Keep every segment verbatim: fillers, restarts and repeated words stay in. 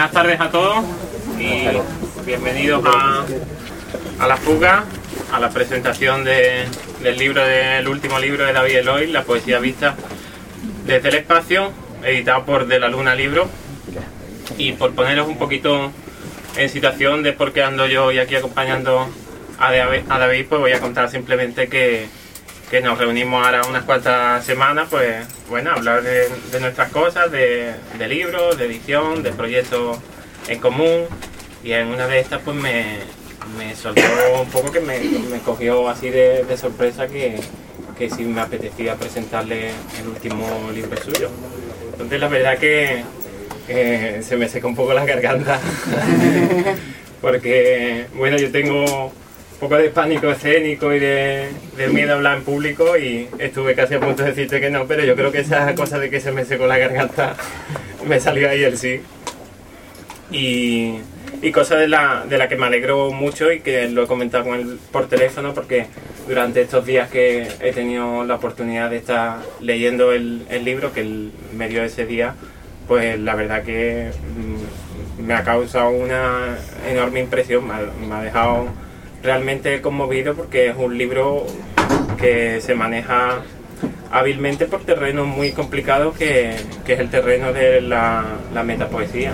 Buenas tardes a todos y bienvenidos a, a La Fuga, a la presentación de, del libro del último libro de David Eloy, La poesía vista desde el espacio, editado por De la Luna Libro. Y por poneros un poquito en situación de por qué ando yo hoy aquí acompañando a David, a David, pues voy a contar simplemente que, que nos reunimos ahora unas cuantas semanas, pues bueno, hablar de, de nuestras cosas, de, de libros, de edición, de proyectos en común. Y en una de estas pues me, me soltó un poco, que me, me cogió así de, de sorpresa que, que sí me apetecía presentarle el último libro suyo. Entonces la verdad que Eh, se me seca un poco la garganta porque bueno, yo tengo un poco de pánico escénico y de, de miedo a hablar en público, y estuve casi a punto de decirte que no, pero yo creo que esa cosa de que se me secó la garganta me salió ahí el sí. Y, y cosa de la, de la que me alegro mucho y que lo he comentado con él por teléfono, porque durante estos días que he tenido la oportunidad de estar leyendo el, el libro que él me dio ese día, pues la verdad que me ha causado una enorme impresión, me ha, me ha dejado realmente conmovido, porque es un libro que se maneja hábilmente por terrenos muy complicados, que, que es el terreno de la, la metapoesía.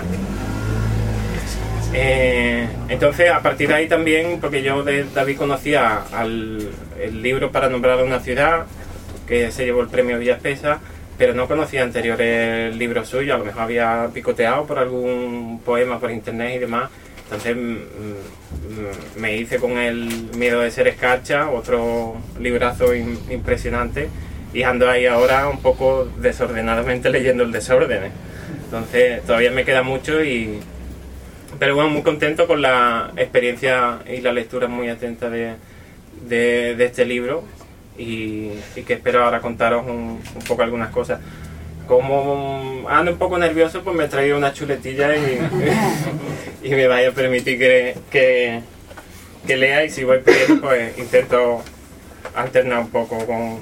Eh, entonces, a partir de ahí también, porque yo de David conocía al, el libro Para nombrar a una ciudad, que se llevó el premio Villa Espesa, pero no conocía anteriores libros suyos, a lo mejor había picoteado por algún poema por internet y demás. Entonces me hice con El miedo de ser escarcha, otro librazo in, impresionante, y ando ahí ahora un poco desordenadamente leyendo El desorden. Entonces todavía me queda mucho, y pero bueno, muy contento con la experiencia y la lectura muy atenta de, de, de este libro. Y, y que espero ahora contaros un, un poco algunas cosas. Como ando un poco nervioso, pues me he traído una chuletilla y, y me vaya a permitir que, que, que lea, y si voy pidiendo pues intento alternar un poco con...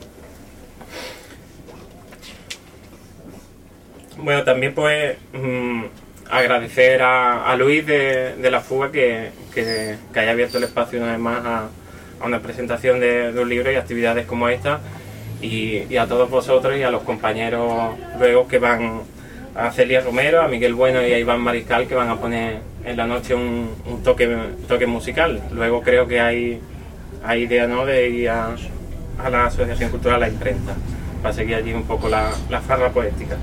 Bueno, también pues mmm, agradecer a, a Luis de, de La Fuga que, que, que haya abierto el espacio una vez más a a una presentación de, de un libro y actividades como esta, y, y a todos vosotros y a los compañeros luego que van, a Celia Romero, a Miguel Bueno y a Iván Mariscal, que van a poner en la noche un, un toque, toque musical. Luego creo que hay, hay idea, ¿no?, de ir a, a la Asociación Cultural La Imprenta para seguir allí un poco la, la farra poética.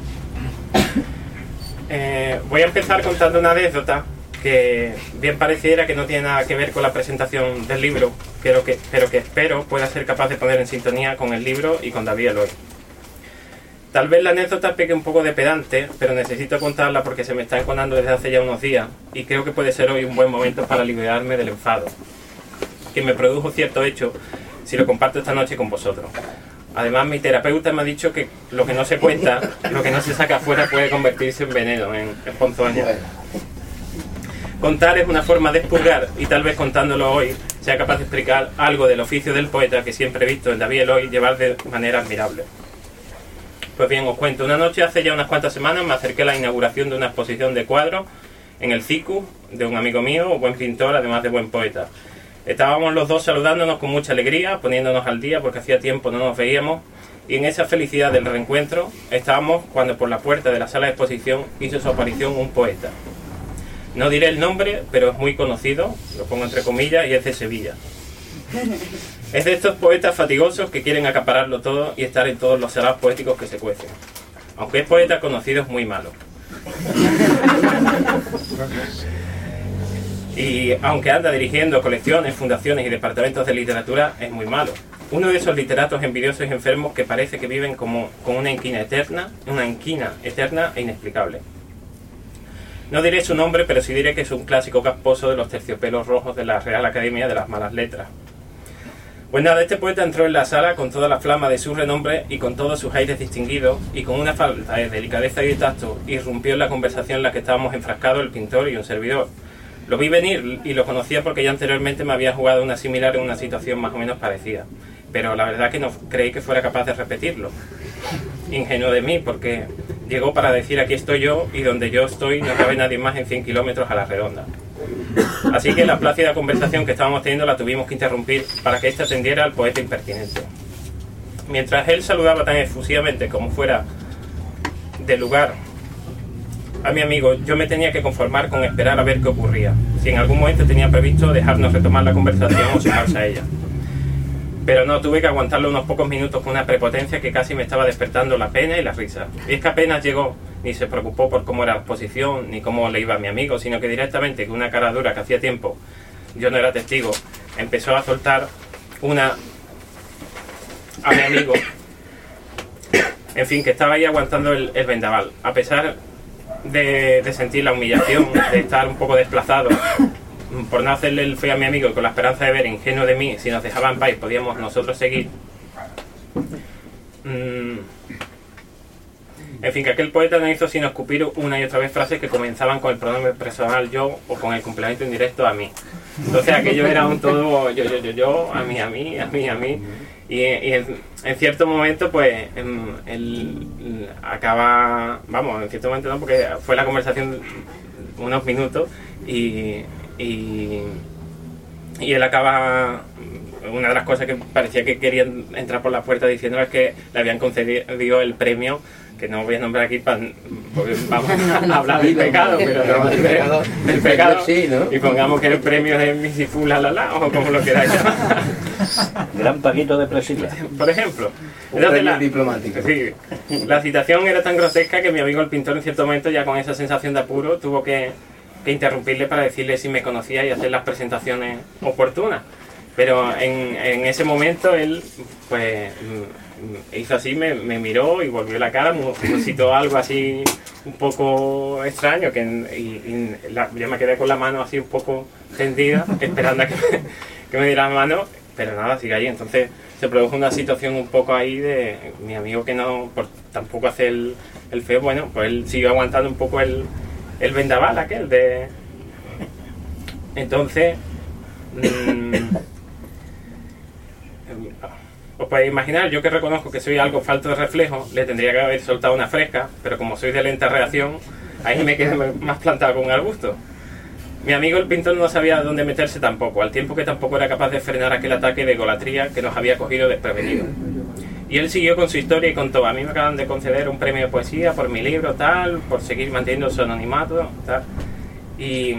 Eh, voy a empezar contando una anécdota que bien pareciera que no tiene nada que ver con la presentación del libro, pero que, pero que espero pueda ser capaz de poner en sintonía con el libro y con David Eloy. Tal vez la anécdota pegue un poco de pedante, pero necesito contarla porque se me está enconando desde hace ya unos días, y creo que puede ser hoy un buen momento para liberarme del enfado que me produjo cierto hecho si lo comparto esta noche con vosotros. Además, mi terapeuta me ha dicho que lo que no se cuenta, lo que no se saca afuera, puede convertirse en veneno, en, en ponzoña. Contar es una forma de expurgar, y tal vez contándolo hoy sea capaz de explicar algo del oficio del poeta que siempre he visto en David Eloy llevar de manera admirable. Pues bien, os cuento. Una noche hace ya unas cuantas semanas me acerqué a la inauguración de una exposición de cuadros en el C I C U de un amigo mío, buen pintor, además de buen poeta. Estábamos los dos saludándonos con mucha alegría, poniéndonos al día porque hacía tiempo no nos veíamos, y en esa felicidad del reencuentro estábamos cuando por la puerta de la sala de exposición hizo su aparición un poeta. No diré el nombre, pero es muy conocido, lo pongo entre comillas, y es de Sevilla. Es de estos poetas fatigosos que quieren acapararlo todo y estar en todos los saraos poéticos que se cuecen. Aunque es poeta conocido, es muy malo. Y aunque anda dirigiendo colecciones, fundaciones y departamentos de literatura, es muy malo. Uno de esos literatos envidiosos y enfermos que parece que viven como con una inquina eterna, una inquina eterna e inexplicable. No diré su nombre, pero sí diré que es un clásico casposo de los terciopelos rojos de la Real Academia de las Malas Letras. Pues nada, este poeta entró en la sala con toda la flama de su renombre y con todos sus aires distinguidos, y con una falta de delicadeza y de tacto irrumpió en la conversación en la que estábamos enfrascados el pintor y un servidor. Lo vi venir y lo conocía porque ya anteriormente me había jugado una similar en una situación más o menos parecida, pero la verdad que no creí que fuera capaz de repetirlo. Ingenuo de mí, porque llegó para decir aquí estoy yo y donde yo estoy no cabe nadie más en cien kilómetros a la redonda. Así que la plácida conversación que estábamos teniendo la tuvimos que interrumpir para que éste atendiera al poeta impertinente. Mientras él saludaba tan efusivamente como fuera del lugar a mi amigo, yo me tenía que conformar con esperar a ver qué ocurría, si en algún momento tenía previsto dejarnos retomar la conversación o sumarse a ella. Pero no, tuve que aguantarlo unos pocos minutos con una prepotencia que casi me estaba despertando la pena y la risa. Y es que apenas llegó, ni se preocupó por cómo era la exposición, ni cómo le iba a mi amigo, sino que directamente, con una cara dura que hacía tiempo yo no era testigo, empezó a soltar una a mi amigo. En fin, que estaba ahí aguantando el, el vendaval. A pesar de, de sentir la humillación, de estar un poco desplazado, por no hacerle el feo a mi amigo y con la esperanza de ver, ingenuo de mí, si nos dejaba en paz podíamos nosotros seguir. Mm. En fin, que aquel poeta no hizo sino escupir una y otra vez frases que comenzaban con el pronombre personal yo o con el complemento indirecto a mí. Entonces aquello era un todo yo, yo, yo, yo, a mí, a mí, a mí, a mí. Y, y en, en cierto momento, pues, él acaba, vamos, en cierto momento no, porque fue la conversación unos minutos y, y, y él acaba, una de las cosas que parecía que querían entrar por la puerta diciendo es que le habían concedido el premio, que no voy a nombrar aquí para, porque vamos a hablar del pecado, pero no, del pecado, del pecado sí, ¿no? Y pongamos que el premio es Misifula la la, o como lo queráis llamar. Gran Paquito de Presilia, por ejemplo. Entonces, la, diplomático. Sí, la citación era tan grotesca que mi amigo el pintor en cierto momento, ya con esa sensación de apuro, tuvo que, que interrumpirle para decirle si me conocía y hacer las presentaciones oportunas. Pero en, en ese momento él, pues, hizo así, me, me miró y volvió la cara, me citó algo así un poco extraño, que y, y la, yo me quedé con la mano así un poco tendida, esperando a que me, que me diera la mano, pero nada, sigue ahí. Entonces se produjo una situación un poco ahí de mi amigo que no, por tampoco hace el, el feo, bueno, pues él siguió aguantando un poco el, el vendaval aquel de... Entonces... Mmm, os podéis imaginar, yo que reconozco que soy algo falto de reflejo, le tendría que haber soltado una fresca, pero como soy de lenta reacción, ahí me quedé más plantado con un arbusto. Mi amigo el pintor no sabía dónde meterse tampoco, al tiempo que tampoco era capaz de frenar aquel ataque de egolatría que nos había cogido desprevenido. Y él siguió con su historia y contó: a mí me acaban de conceder un premio de poesía por mi libro, tal, por seguir manteniendo su anonimato, tal. Y,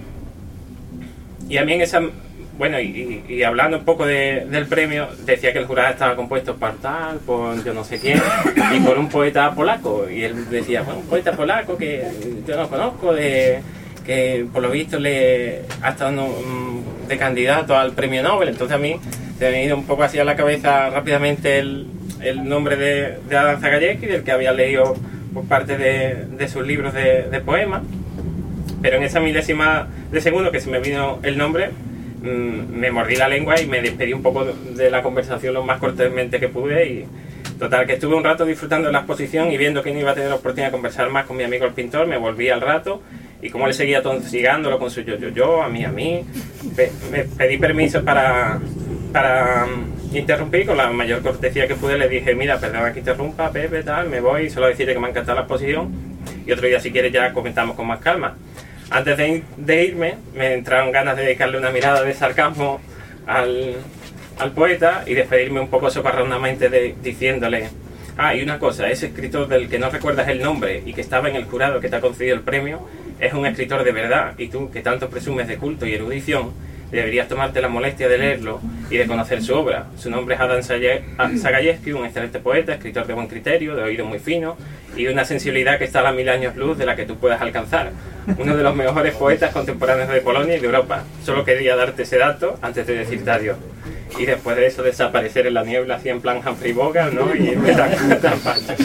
y a mí en esa... Bueno, y, y hablando un poco de, del premio, decía que el jurado estaba compuesto por tal, por yo no sé quién, y por un poeta polaco. Y él decía, bueno, un poeta polaco que yo no conozco, de, que por lo visto le ha estado no, de candidato al premio Nobel. Entonces a mí se me ha ido un poco así a la cabeza rápidamente el, el nombre de, de Adam Zagajewski, del que había leído por parte de, de sus libros de, de poemas. Pero en esa milésima de segundo que se me vino el nombre, me mordí la lengua y me despedí un poco de la conversación lo más cortésmente que pude. Y total, que estuve un rato disfrutando de la exposición y viendo que no iba a tener la oportunidad de conversar más con mi amigo el pintor, me volví al rato y como él seguía tosigándolo con su yo, yo, yo, a mí, a mí, me pedí permiso para, para interrumpir. Con la mayor cortesía que pude le dije: mira, perdona que interrumpa, Pepe, tal, me voy, solo decirte que me ha encantado la exposición y otro día si quieres ya comentamos con más calma. Antes de, de irme, me entraron ganas de dedicarle una mirada de sarcasmo al, al poeta y despedirme un poco socarronamente de, diciéndole: ah, y una cosa, ese escritor del que no recuerdas el nombre y que estaba en el jurado que te ha concedido el premio, es un escritor de verdad, y tú, que tanto presumes de culto y erudición, deberías tomarte la molestia de leerlo y de conocer su obra. Su nombre es Adam Zagajewski, un excelente poeta, escritor de buen criterio, de oído muy fino y de una sensibilidad que está a mil años luz de la que tú puedas alcanzar. Uno de los mejores poetas contemporáneos de Polonia y de Europa. Solo quería darte ese dato antes de decirte adiós. Y después de eso desaparecer en la niebla, así en plan Humphrey Bogart, ¿no? Y me tan, tan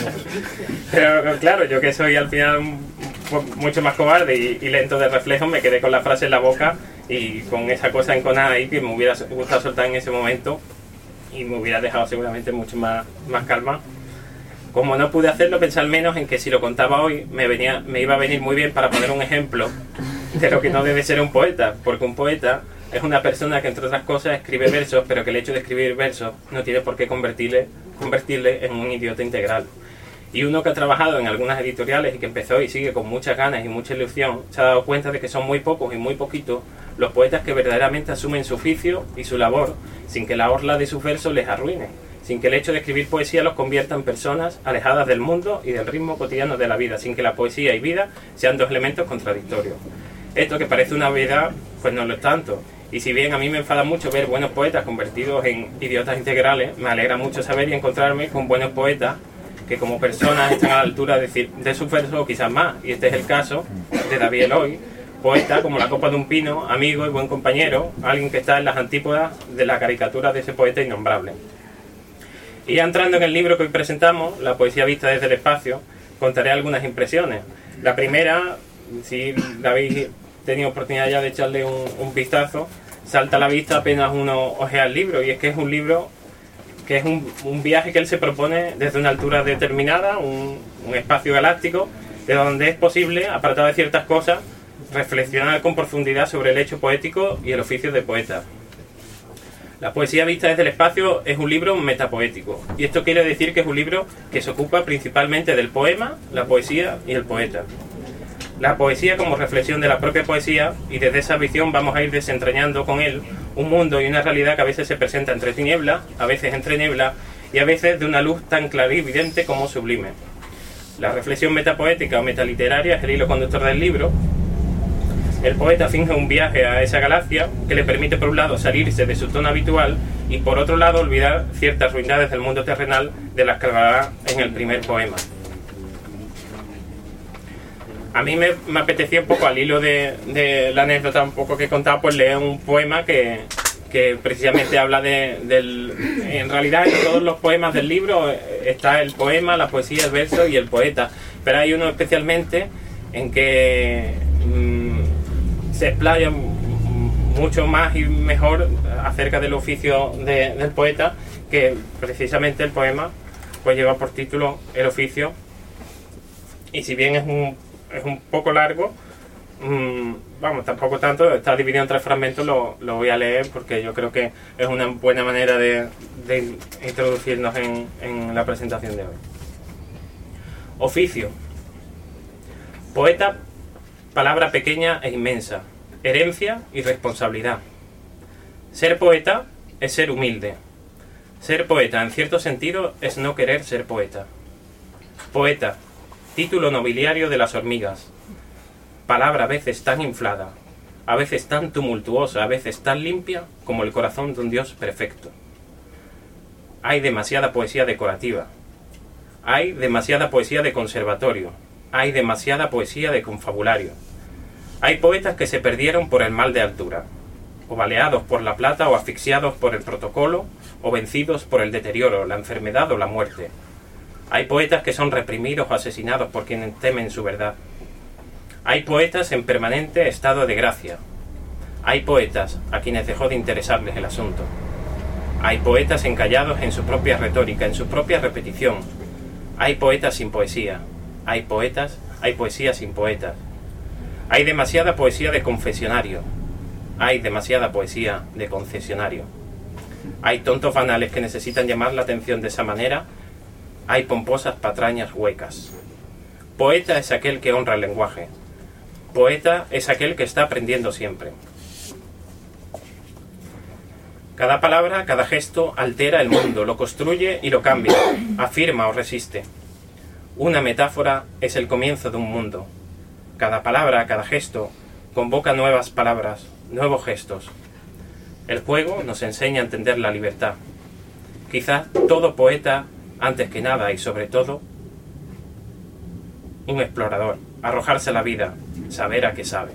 Pero claro, yo que soy al final un, mucho más cobarde y, y lento de reflejo, me quedé con la frase en la boca y con esa cosa enconada ahí que me hubiera gustado soltar en ese momento y me hubiera dejado seguramente mucho más, más calma. Como no pude hacerlo, pensé al menos en que si lo contaba hoy me, venía, me iba a venir muy bien para poner un ejemplo de lo que no debe ser un poeta, porque un poeta es una persona que, entre otras cosas, escribe versos, pero que el hecho de escribir versos no tiene por qué convertirle, convertirle en un idiota integral. Y uno que ha trabajado en algunas editoriales y que empezó y sigue con muchas ganas y mucha ilusión, se ha dado cuenta de que son muy pocos y muy poquitos los poetas que verdaderamente asumen su oficio y su labor sin que la orla de sus versos les arruine, sin que el hecho de escribir poesía los convierta en personas alejadas del mundo y del ritmo cotidiano de la vida, sin que la poesía y vida sean dos elementos contradictorios. Esto que parece una obviedad, pues no lo es tanto. Y si bien a mí me enfada mucho ver buenos poetas convertidos en idiotas integrales, me alegra mucho saber y encontrarme con buenos poetas que como personas están a la altura de, decir, de sus versos o quizás más. Y este es el caso de David Eloy, poeta como la copa de un pino, amigo y buen compañero, alguien que está en las antípodas de la caricatura de ese poeta innombrable. Y ya entrando en el libro que hoy presentamos, La poesía vista desde el espacio, contaré algunas impresiones. La primera, si habéis tenido oportunidad ya de echarle un, un vistazo, salta a la vista apenas uno ojea el libro, y es que es un libro que es un, un viaje que él se propone desde una altura determinada, un, un espacio galáctico, de donde es posible, apartado de ciertas cosas, reflexionar con profundidad sobre el hecho poético y el oficio de poeta. La poesía vista desde el espacio es un libro metapoético, y esto quiere decir que es un libro que se ocupa principalmente del poema, la poesía y el poeta. La poesía como reflexión de la propia poesía, y desde esa visión vamos a ir desentrañando con él un mundo y una realidad que a veces se presenta entre tinieblas, a veces entre nieblas, y a veces de una luz tan clara y evidente como sublime. La reflexión metapoética o metaliteraria es el hilo conductor del libro. El poeta finge un viaje a esa galaxia que le permite por un lado salirse de su tono habitual y por otro lado olvidar ciertas ruindades del mundo terrenal de las que hablará en el primer poema. A mí me, me apetecía un poco, al hilo de, de la anécdota un poco que he contado, pues leer un poema que, que precisamente habla de, del... En realidad en todos los poemas del libro está el poema, la poesía, el verso y el poeta, pero hay uno especialmente en que mmm, se explaya mucho más y mejor acerca del oficio de, del poeta, que precisamente el poema pues lleva por título El oficio, y si bien es un es un poco largo, mmm, vamos, tampoco tanto, está dividido en tres fragmentos, lo, lo voy a leer porque yo creo que es una buena manera de, de introducirnos en, en la presentación de hoy. Oficio. Poeta, palabra pequeña e inmensa, herencia y responsabilidad. Ser poeta es ser humilde. Ser poeta, en cierto sentido, es no querer ser poeta. Poeta, título nobiliario de las hormigas, palabra a veces tan inflada, a veces tan tumultuosa, a veces tan limpia como el corazón de un Dios perfecto. Hay demasiada poesía decorativa, hay demasiada poesía de conservatorio, hay demasiada poesía de confabulario. Hay poetas que se perdieron por el mal de altura, o baleados por la plata, o asfixiados por el protocolo, o vencidos por el deterioro, la enfermedad o la muerte. Hay poetas que son reprimidos o asesinados por quienes temen su verdad. Hay poetas en permanente estado de gracia. Hay poetas a quienes dejó de interesarles el asunto. Hay poetas encallados en su propia retórica, en su propia repetición. Hay poetas sin poesía. Hay poetas, hay poesía sin poetas. Hay demasiada poesía de confesionario. Hay demasiada poesía de concesionario. Hay tontos banales que necesitan llamar la atención de esa manera. Hay pomposas patrañas huecas. Poeta es aquel que honra el lenguaje. Poeta es aquel que está aprendiendo siempre. Cada palabra, cada gesto altera el mundo, lo construye y lo cambia, afirma o resiste. Una metáfora es el comienzo de un mundo. Cada palabra, cada gesto convoca nuevas palabras, nuevos gestos. El juego nos enseña a entender la libertad. Quizás todo poeta, antes que nada y sobre todo, un explorador, arrojarse a la vida, saber a qué sabe.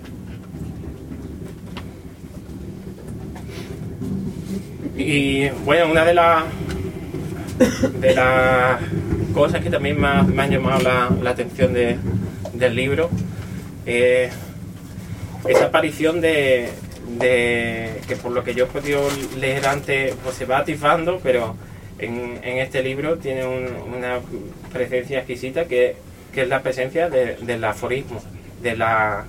Y bueno, una de las de las cosas que también me, ha, me han llamado la, la atención de, del libro es esa aparición de, de que, por lo que yo he podido leer antes, pues se va atisbando, pero en, en este libro tiene un, una presencia exquisita que, que es la presencia de, del aforismo, de la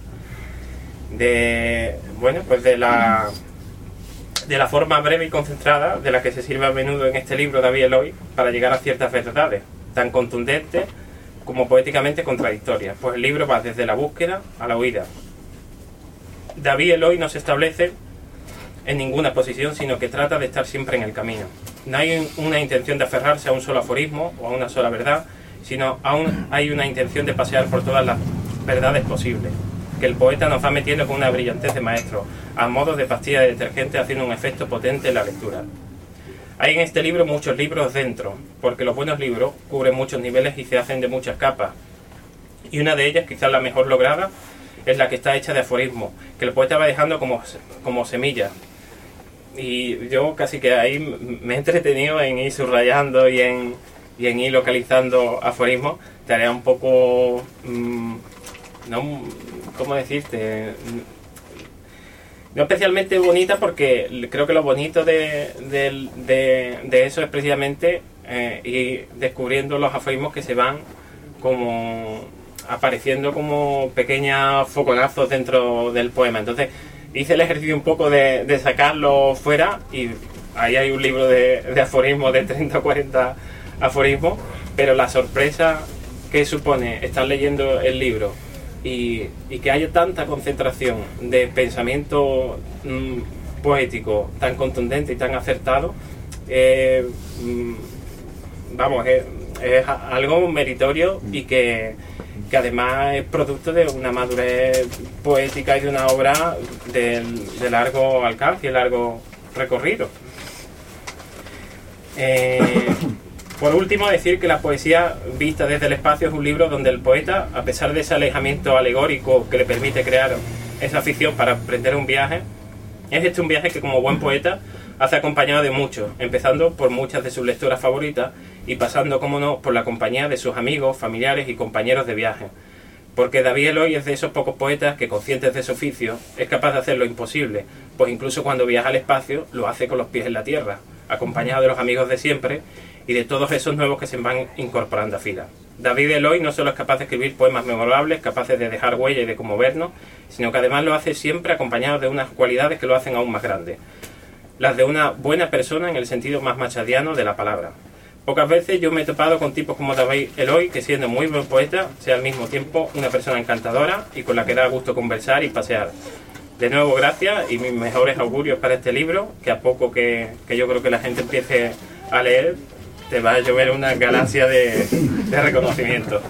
de bueno pues de la de la forma breve y concentrada de la que se sirve a menudo en este libro David Eloy para llegar a ciertas verdades tan contundentes como poéticamente contradictorias, pues el libro va desde la búsqueda a la huida. David Eloy no se establece en ninguna posición, sino que trata de estar siempre en el camino. No hay una intención de aferrarse a un solo aforismo o a una sola verdad, sino aún hay una intención de pasear por todas las verdades posibles, que el poeta nos va metiendo con una brillantez de maestro, a modo de pastilla de detergente, haciendo un efecto potente en la lectura. Hay en este libro muchos libros dentro, porque los buenos libros cubren muchos niveles y se hacen de muchas capas. Y una de ellas, quizás la mejor lograda, es la que está hecha de aforismos, que el poeta va dejando como, como semillas. Y yo casi que ahí me he entretenido en ir subrayando y en, y en ir localizando aforismos. Tarea un poco... Mmm, no, ¿cómo decirte? No especialmente bonita, porque creo que lo bonito de, de, de, de eso es precisamente eh, ir descubriendo los aforismos que se van como apareciendo como pequeños foconazos dentro del poema. Entonces hice el ejercicio un poco de, de sacarlo fuera, y ahí hay un libro de, de aforismos de treinta o cuarenta aforismos, pero la sorpresa que supone estar leyendo el libro y, y que haya tanta concentración de pensamiento mmm, poético tan contundente y tan acertado, eh, mmm, vamos, es, es algo meritorio, y que, que además es producto de una madurez poética y de una obra de, de largo alcance y largo recorrido. Eh, por último, decir que la poesía vista desde el espacio es un libro donde el poeta, a pesar de ese alejamiento alegórico que le permite crear esa ficción para emprender un viaje, es este un viaje que, como buen poeta, hace acompañado de muchos, empezando por muchas de sus lecturas favoritas y pasando, como no, por la compañía de sus amigos, familiares y compañeros de viaje. Porque David Eloy es de esos pocos poetas que, conscientes de su oficio, es capaz de hacer lo imposible, pues incluso cuando viaja al espacio lo hace con los pies en la tierra, acompañado de los amigos de siempre y de todos esos nuevos que se van incorporando a fila. David Eloy no solo es capaz de escribir poemas memorables, capaces de dejar huella y de conmovernos, sino que además lo hace siempre acompañado de unas cualidades que lo hacen aún más grande, las de una buena persona en el sentido más machadiano de la palabra. Pocas veces yo me he topado con tipos como David Eloy, que siendo muy buen poeta, sea al mismo tiempo una persona encantadora y con la que da gusto conversar y pasear. De nuevo, gracias, y mis mejores augurios para este libro, que a poco que, que yo creo que la gente empiece a leer, te va a llover una galaxia de, de reconocimiento.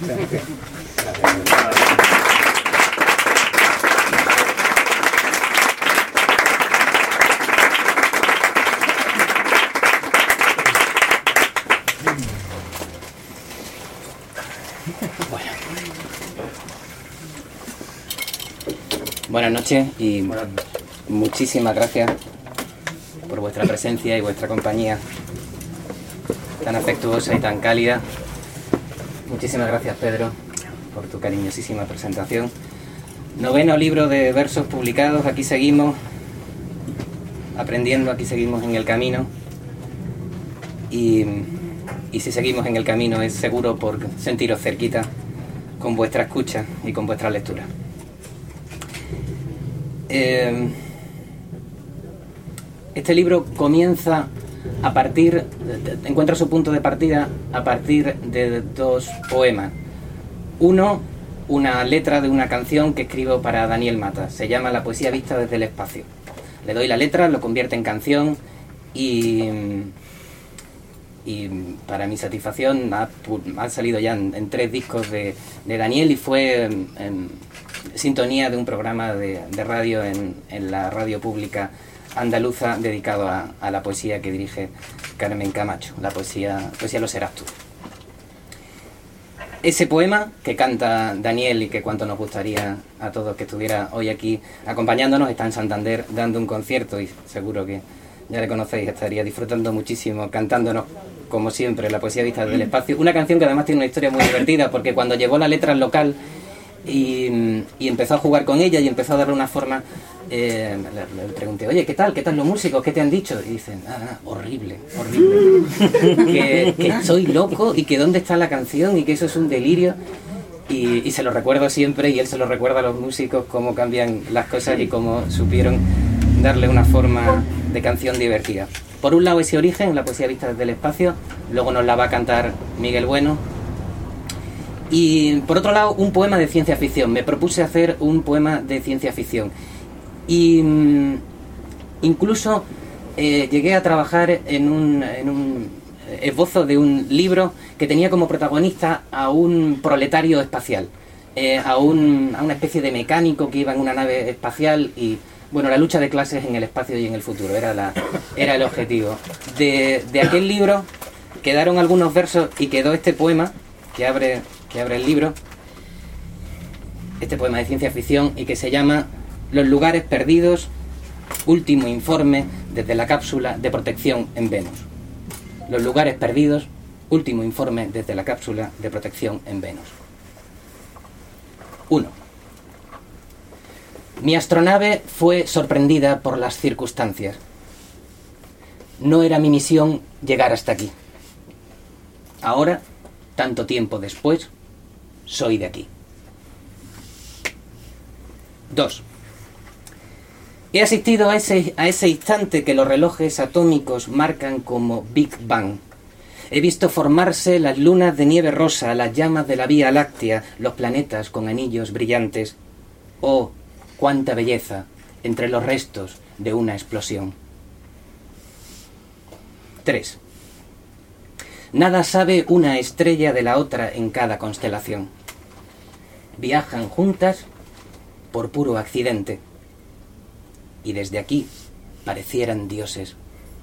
Buenas noches y muchísimas gracias por vuestra presencia y vuestra compañía tan afectuosa y tan cálida. Muchísimas gracias, Pedro, por tu cariñosísima presentación. Noveno libro de versos publicados, aquí seguimos aprendiendo, aquí seguimos en el camino, y, y si seguimos en el camino es seguro por sentiros cerquita con vuestra escucha y con vuestra lectura. Eh, este libro comienza a partir, encuentra su punto de partida a partir de dos poemas. Uno, una letra de una canción que escribo para Daniel Mata, se llama La poesía vista desde el espacio. Le doy la letra, lo convierte en canción y, y para mi satisfacción ha, ha salido ya en, en tres discos de, de Daniel, y fue en, en sintonía de un programa de, de radio en, en la radio pública andaluza dedicado a, a la poesía que dirige Carmen Camacho, la poesía, poesía Lo serás tú. Ese poema que canta Daniel y que cuanto nos gustaría a todos que estuviera hoy aquí acompañándonos, está en Santander dando un concierto y seguro que ya le conocéis, estaría disfrutando muchísimo cantándonos como siempre la poesía vista desde el espacio. Una canción que además tiene una historia muy divertida, porque cuando llevó la letra al local y, y empezó a jugar con ella y empezó a darle una forma, eh, le, le pregunté, oye, ¿qué tal? ¿Qué tal los músicos? ¿Qué te han dicho? Y dicen, ah, horrible, horrible. que, que soy loco y que dónde está la canción y que eso es un delirio. Y, y se lo recuerdo siempre, y él se lo recuerda a los músicos, cómo cambian las cosas y cómo supieron darle una forma de canción divertida. Por un lado ese origen, la poesía vista desde el espacio, luego nos la va a cantar Miguel Bueno, Y por otro lado, un poema de ciencia ficción. Me propuse hacer un poema de ciencia ficción. Y mmm, incluso eh, llegué a trabajar en un, en un esbozo de un libro que tenía como protagonista a un proletario espacial. Eh, a, un, a una especie de mecánico que iba en una nave espacial y, bueno, la lucha de clases en el espacio y en el futuro. Era, la, era el objetivo. De, de aquel libro quedaron algunos versos y quedó este poema que abre... que abre el libro, este poema de ciencia ficción, y que se llama Los lugares perdidos, último informe desde la cápsula de protección en Venus. Los lugares perdidos, último informe desde la cápsula de protección en Venus. uno. Mi astronave fue sorprendida por las circunstancias. No era mi misión llegar hasta aquí. Ahora, tanto tiempo después, soy de aquí. dos. He asistido a ese, a ese instante que los relojes atómicos marcan como Big Bang. He visto formarse las lunas de nieve rosa, las llamas de la Vía Láctea, los planetas con anillos brillantes. Oh, cuánta belleza entre los restos de una explosión. tres. Nada sabe una estrella de la otra en cada constelación. Viajan juntas por puro accidente. Y desde aquí parecieran dioses.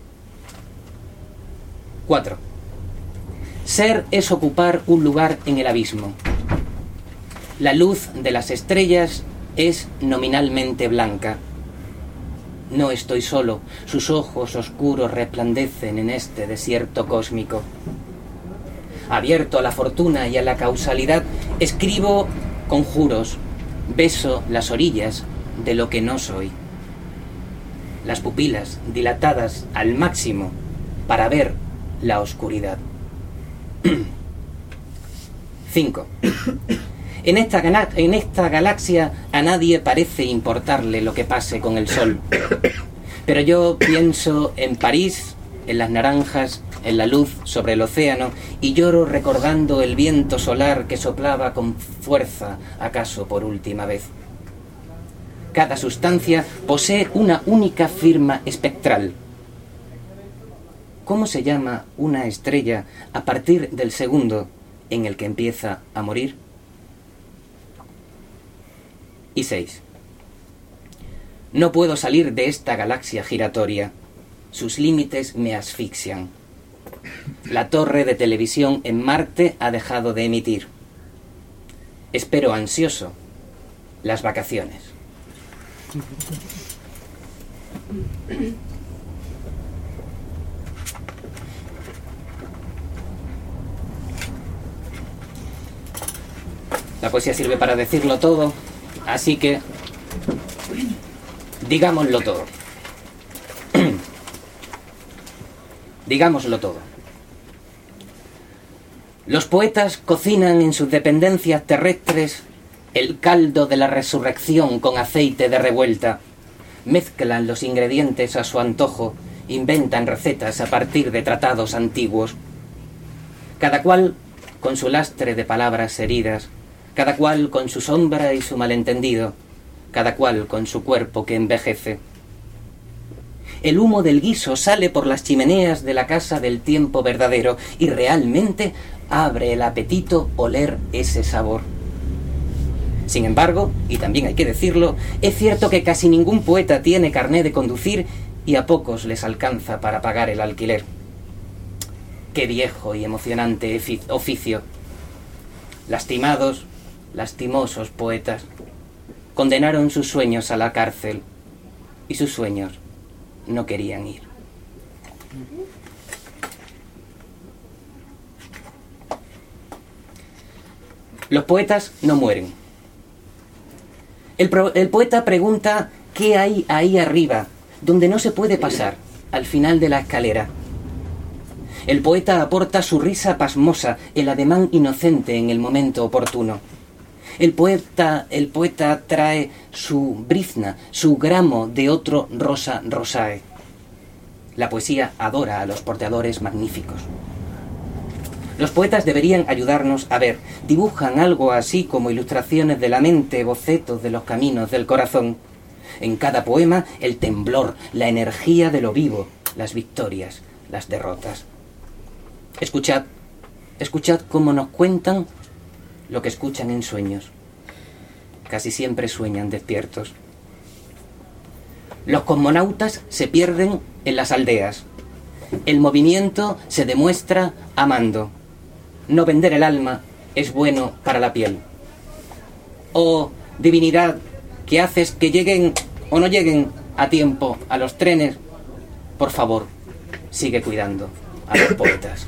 cuatro. Ser es ocupar un lugar en el abismo. La luz de las estrellas es nominalmente blanca. No estoy solo, sus ojos oscuros resplandecen en este desierto cósmico. Abierto a la fortuna y a la causalidad, escribo conjuros, beso las orillas de lo que no soy. Las pupilas dilatadas al máximo para ver la oscuridad. cinco. En esta, en esta galaxia a nadie parece importarle lo que pase con el sol. Pero yo pienso en París, en las naranjas, en la luz sobre el océano, y lloro recordando el viento solar que soplaba con fuerza, acaso por última vez. Cada sustancia posee una única firma espectral. ¿Cómo se llama una estrella a partir del segundo en el que empieza a morir? Y seis. No puedo salir de esta galaxia giratoria. Sus límites me asfixian. La torre de televisión en Marte ha dejado de emitir. Espero ansioso las vacaciones. La poesía sirve para decirlo todo, así que digámoslo todo. Digámoslo todo. Los poetas cocinan en sus dependencias terrestres el caldo de la resurrección con aceite de revuelta. Mezclan los ingredientes a su antojo, inventan recetas a partir de tratados antiguos. Cada cual con su lastre de palabras heridas, cada cual con su sombra y su malentendido, cada cual con su cuerpo que envejece. El humo del guiso sale por las chimeneas de la casa del tiempo verdadero y realmente abre el apetito oler ese sabor. Sin embargo, y también hay que decirlo, es cierto que casi ningún poeta tiene carné de conducir y a pocos les alcanza para pagar el alquiler. Qué viejo y emocionante oficio. Lastimados, lastimosos poetas, condenaron sus sueños a la cárcel y sus sueños no querían ir. Los poetas no mueren. El, pro, el poeta pregunta qué hay ahí arriba, donde no se puede pasar, al final de la escalera. El poeta aporta su risa pasmosa, el ademán inocente en el momento oportuno. El poeta, el poeta trae su brizna, su gramo de otro rosa rosae. La poesía adora a los porteadores magníficos. Los poetas deberían ayudarnos a ver. Dibujan algo así como ilustraciones de la mente, bocetos de los caminos del corazón. En cada poema, el temblor, la energía de lo vivo, las victorias, las derrotas. Escuchad, escuchad cómo nos cuentan lo que escuchan en sueños. Casi siempre sueñan despiertos. Los cosmonautas se pierden en las aldeas. El movimiento se demuestra amando. No vender el alma es bueno para la piel. Oh, divinidad, que haces que lleguen o no lleguen a tiempo a los trenes, por favor, sigue cuidando a los poetas.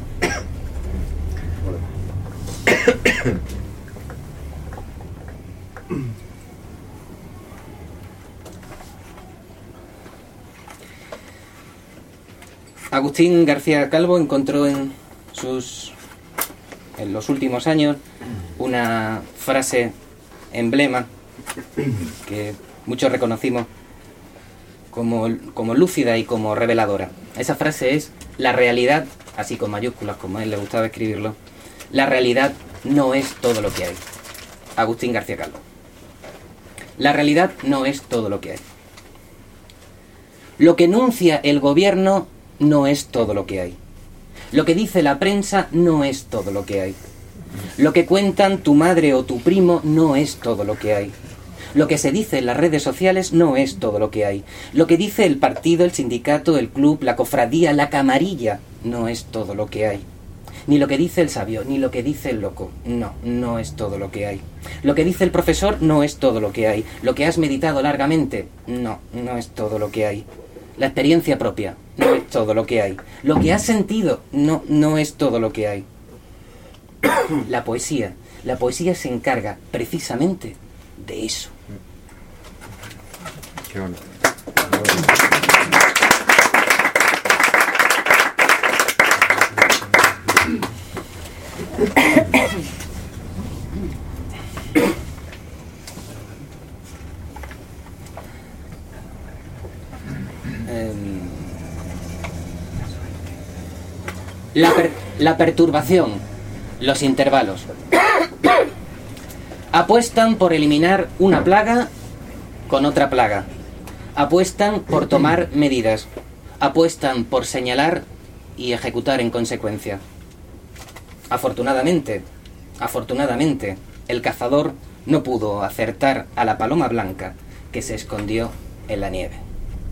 Agustín García Calvo encontró en sus en los últimos años una frase emblema que muchos reconocimos como, como lúcida y como reveladora. Esa frase es: la realidad, así con mayúsculas como a él le gustaba escribirlo, la realidad no es todo lo que hay. Agustín García Calvo. La realidad no es todo lo que hay. Lo que enuncia el gobierno no es todo lo que hay. Lo que dice la prensa no es todo lo que hay. Lo que cuentan tu madre o tu primo no es todo lo que hay. Lo que se dice en las redes sociales no es todo lo que hay. Lo que dice el partido, el sindicato, el club, la cofradía, la camarilla, no es todo lo que hay. Ni lo que dice el sabio, ni lo que dice el loco. No, no es todo lo que hay. Lo que dice el profesor no es todo lo que hay. Lo que has meditado largamente, no, no es todo lo que hay. La experiencia propia no es todo lo que hay. Lo que has sentido no, no es todo lo que hay. La poesía, la poesía se encarga precisamente de eso. Qué bonito. La, per la perturbación, los intervalos. Apuestan por eliminar una plaga con otra plaga. Apuestan por tomar medidas. Apuestan por señalar y ejecutar en consecuencia. Afortunadamente, afortunadamente, el cazador no pudo acertar a la paloma blanca que se escondió en la nieve.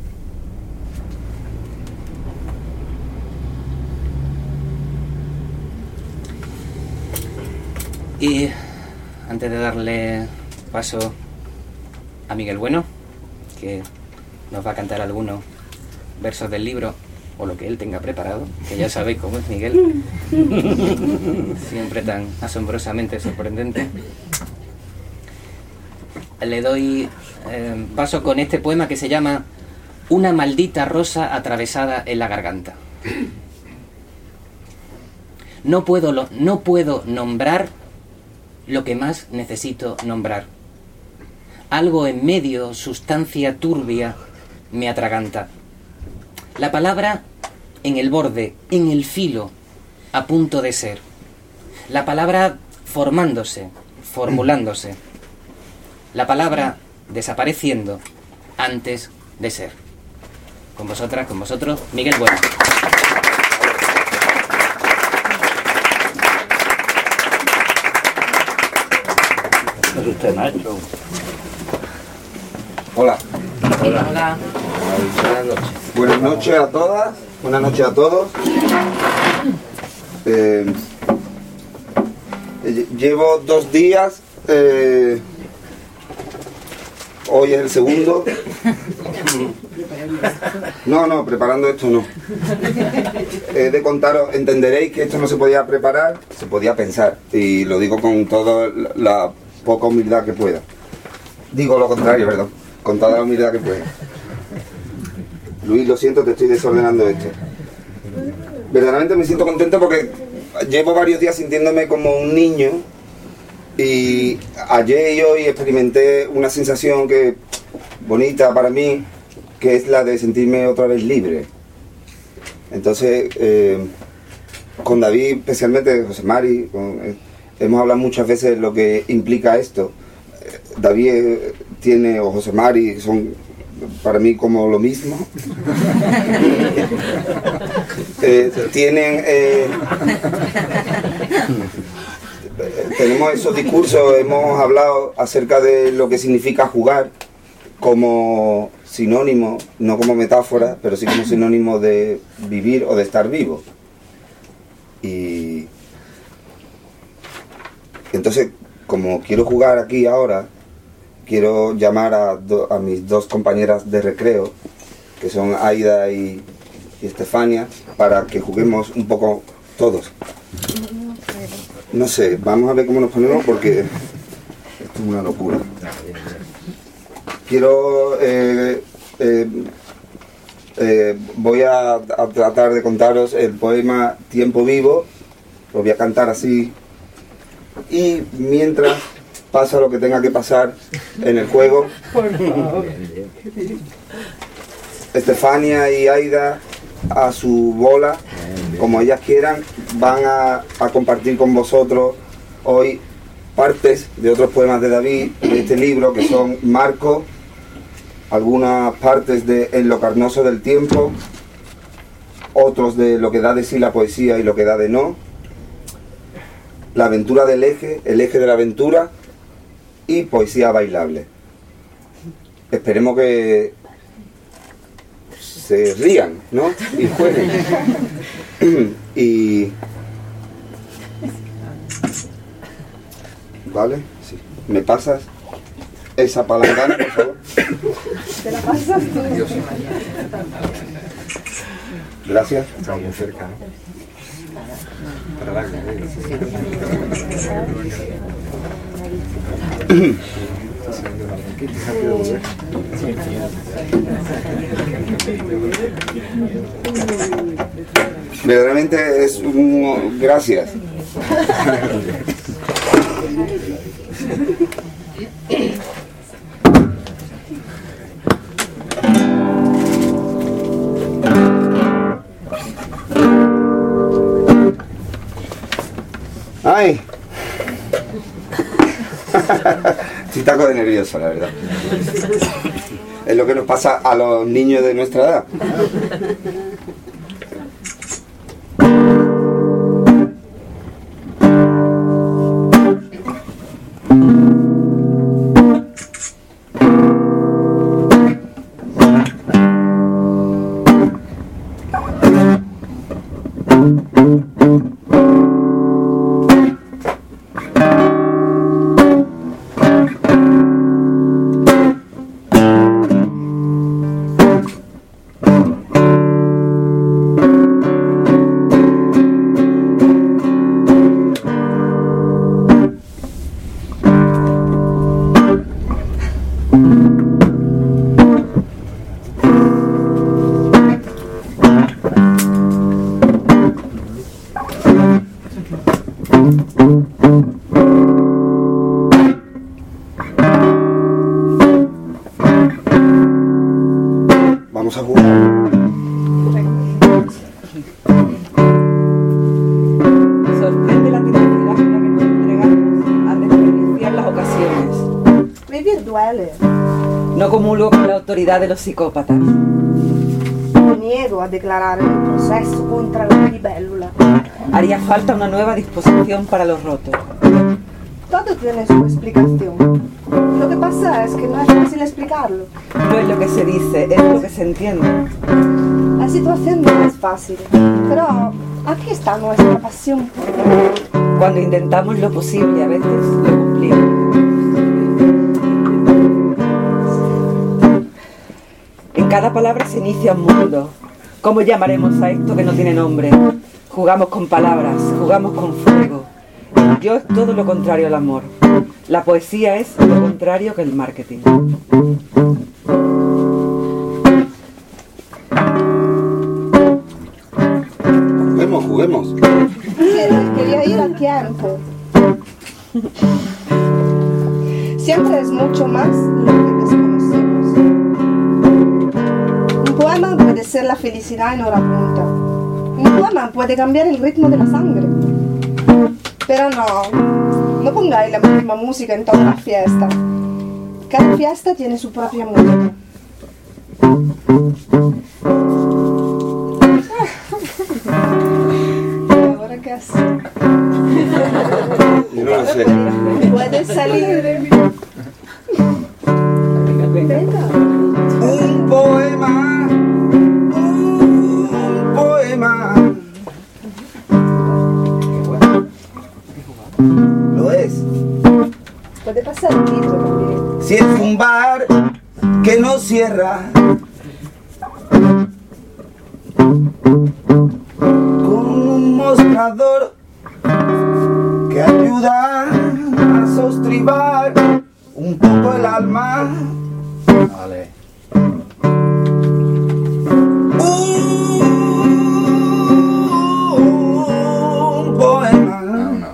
Y antes de darle paso a Miguel Bueno, que nos va a cantar algunos versos del libro, o lo que él tenga preparado, que ya sabéis cómo es Miguel, siempre tan asombrosamente sorprendente, le doy eh, paso con este poema que se llama Una maldita rosa atravesada en la garganta. No puedo, lo, no puedo nombrar lo que más necesito nombrar. Algo en medio, sustancia turbia, me atraganta. La palabra en el borde, en el filo, a punto de ser. La palabra formándose, formulándose. La palabra desapareciendo antes de ser. Con vosotras, con vosotros, Miguel Bueno. Usted, maestro. Hola. Hola. Hola. Buenas noches. Buenas noches a todas. Buenas noches a todos. Eh, llevo dos días. Eh, hoy es el segundo. No, no, preparando esto no. He de contaros, entenderéis que esto no se podía preparar, se podía pensar. Y lo digo con toda la poca humildad que pueda. Digo lo contrario, perdón. Con toda la humildad que pueda. Luis, lo siento, te estoy desordenando esto. Verdaderamente me siento contento porque llevo varios días sintiéndome como un niño. Y ayer y hoy experimenté una sensación que bonita para mí, que es la de sentirme otra vez libre. Entonces, eh, con David, especialmente José Mari, con, eh, hemos hablado muchas veces de lo que implica esto. Eh, David eh, tiene, o José Mari, son para mí como lo mismo. eh, tienen... Eh, tenemos esos discursos, hemos hablado acerca de lo que significa jugar como sinónimo, no como metáfora, pero sí como sinónimo de vivir o de estar vivo. Y entonces, como quiero jugar aquí ahora, quiero llamar a, do, a mis dos compañeras de recreo, que son Aida y, y Estefania, para que juguemos un poco todos. No sé, vamos a ver cómo nos ponemos porque esto es una locura. Quiero... Eh, eh, eh, voy a, a tratar de contaros el poema Tiempo Vivo. Lo voy a cantar así. Y mientras pasa lo que tenga que pasar en el juego, Por favor. Estefania y Aida, a su bola, como ellas quieran, van a, a compartir con vosotros hoy partes de otros poemas de David, de este libro, que son Marco, algunas partes de En lo carnoso del tiempo, otros de Lo que da de sí la poesía y lo que da de no, La aventura del eje, El eje de la aventura y Poesía bailable. Esperemos que se rían, ¿no? Y jueguen. Y... ¿Vale? Sí. ¿Me pasas esa palangana, por favor? ¿Te la pasas tú? Dios. Gracias. Está muy cerca, ¿no? Para darle. Verdaderamente es un... Gracias. ¡Ay! Estoy taco de nervioso, la verdad. Es lo que nos pasa a los niños de nuestra edad. Vamos a jugar. Sorprende la tenacidad con la que nos entregamos a desperdiciar las ocasiones. Vivir duele. No comulgo con la autoridad de los psicópatas. Me niego a declarar el proceso contra la libélula. Haría falta una nueva disposición para los rotos. Todo tiene su explicación. Lo que pasa es que no es fácil explicarlo. No es lo que se dice, es lo que se entiende. La situación no es fácil, pero aquí está nuestra pasión. Cuando intentamos lo posible, a veces lo cumplimos. En cada palabra se inicia un mundo. ¿Cómo llamaremos a esto que no tiene nombre? Jugamos con palabras, jugamos con fuego. Yo es todo lo contrario al amor. La poesía es lo contrario que el marketing. Juguemos, juguemos. Quería, quería ir a tiempo. Siempre es mucho más lo que desconocemos. Un poema puede ser la felicidad en hora punta. Un poema puede cambiar el ritmo de la sangre. Pero no, no pongáis la misma música en toda la fiesta. Cada fiesta tiene su propia música. ¿Y ahora qué hacer? No lo sé. Puedes salir de mí. Venga. Un poema, un poema. Lo es. Puede pasar un libro también. Si es un bar que no cierra, con un mostrador que ayuda a sostribar un poco el alma. Vale. Un poema. No, no.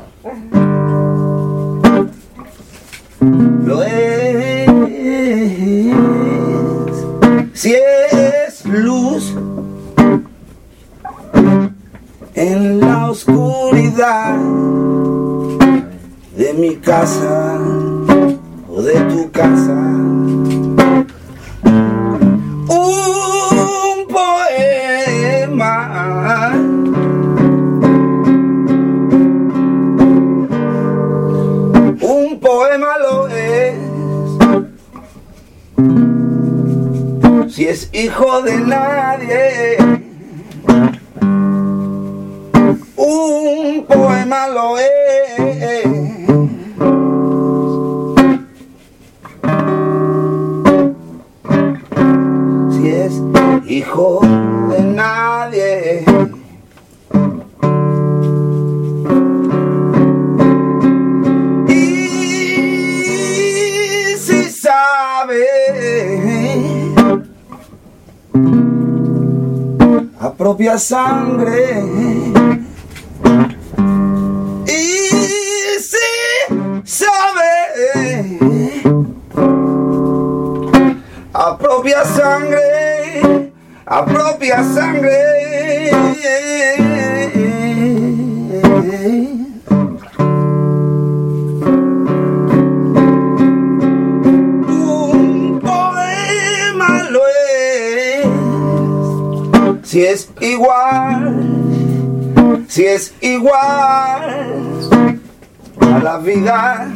Lo es. Si es luz en la oscuridad de mi casa o de tu casa. Un poema. Un poema lo es. Si es hijo de nadie. Un poema lo es. Si es hijo de nadie. Y si sabe a propia sangre. A propia sangre, a propia sangre. Un poema lo es. Si es igual, si es igual a la vida.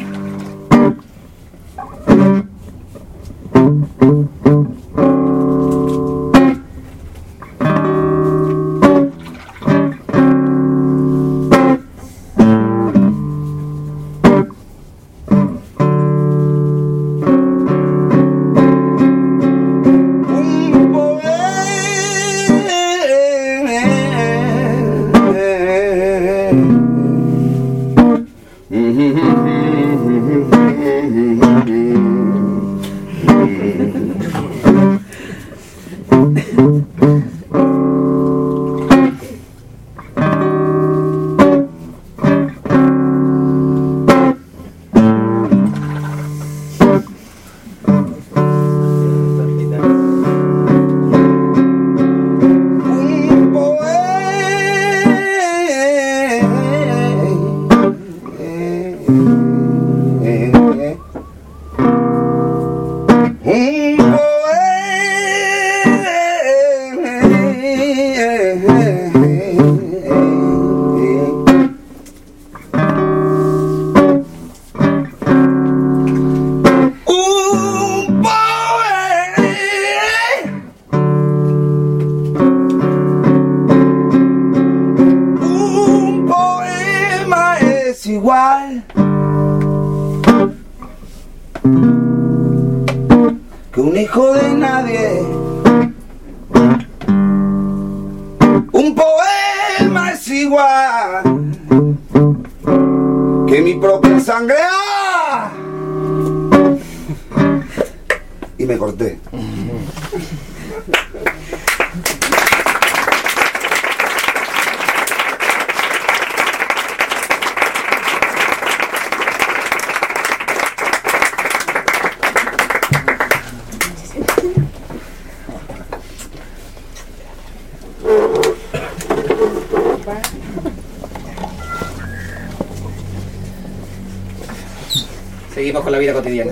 Igual que un hijo de nadie. Un poema es igual que mi propia sangre. ¡Ah! Y me corté. Seguimos con la vida cotidiana.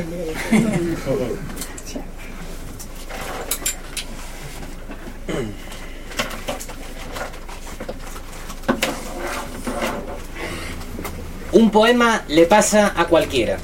Un poema le pasa a cualquiera.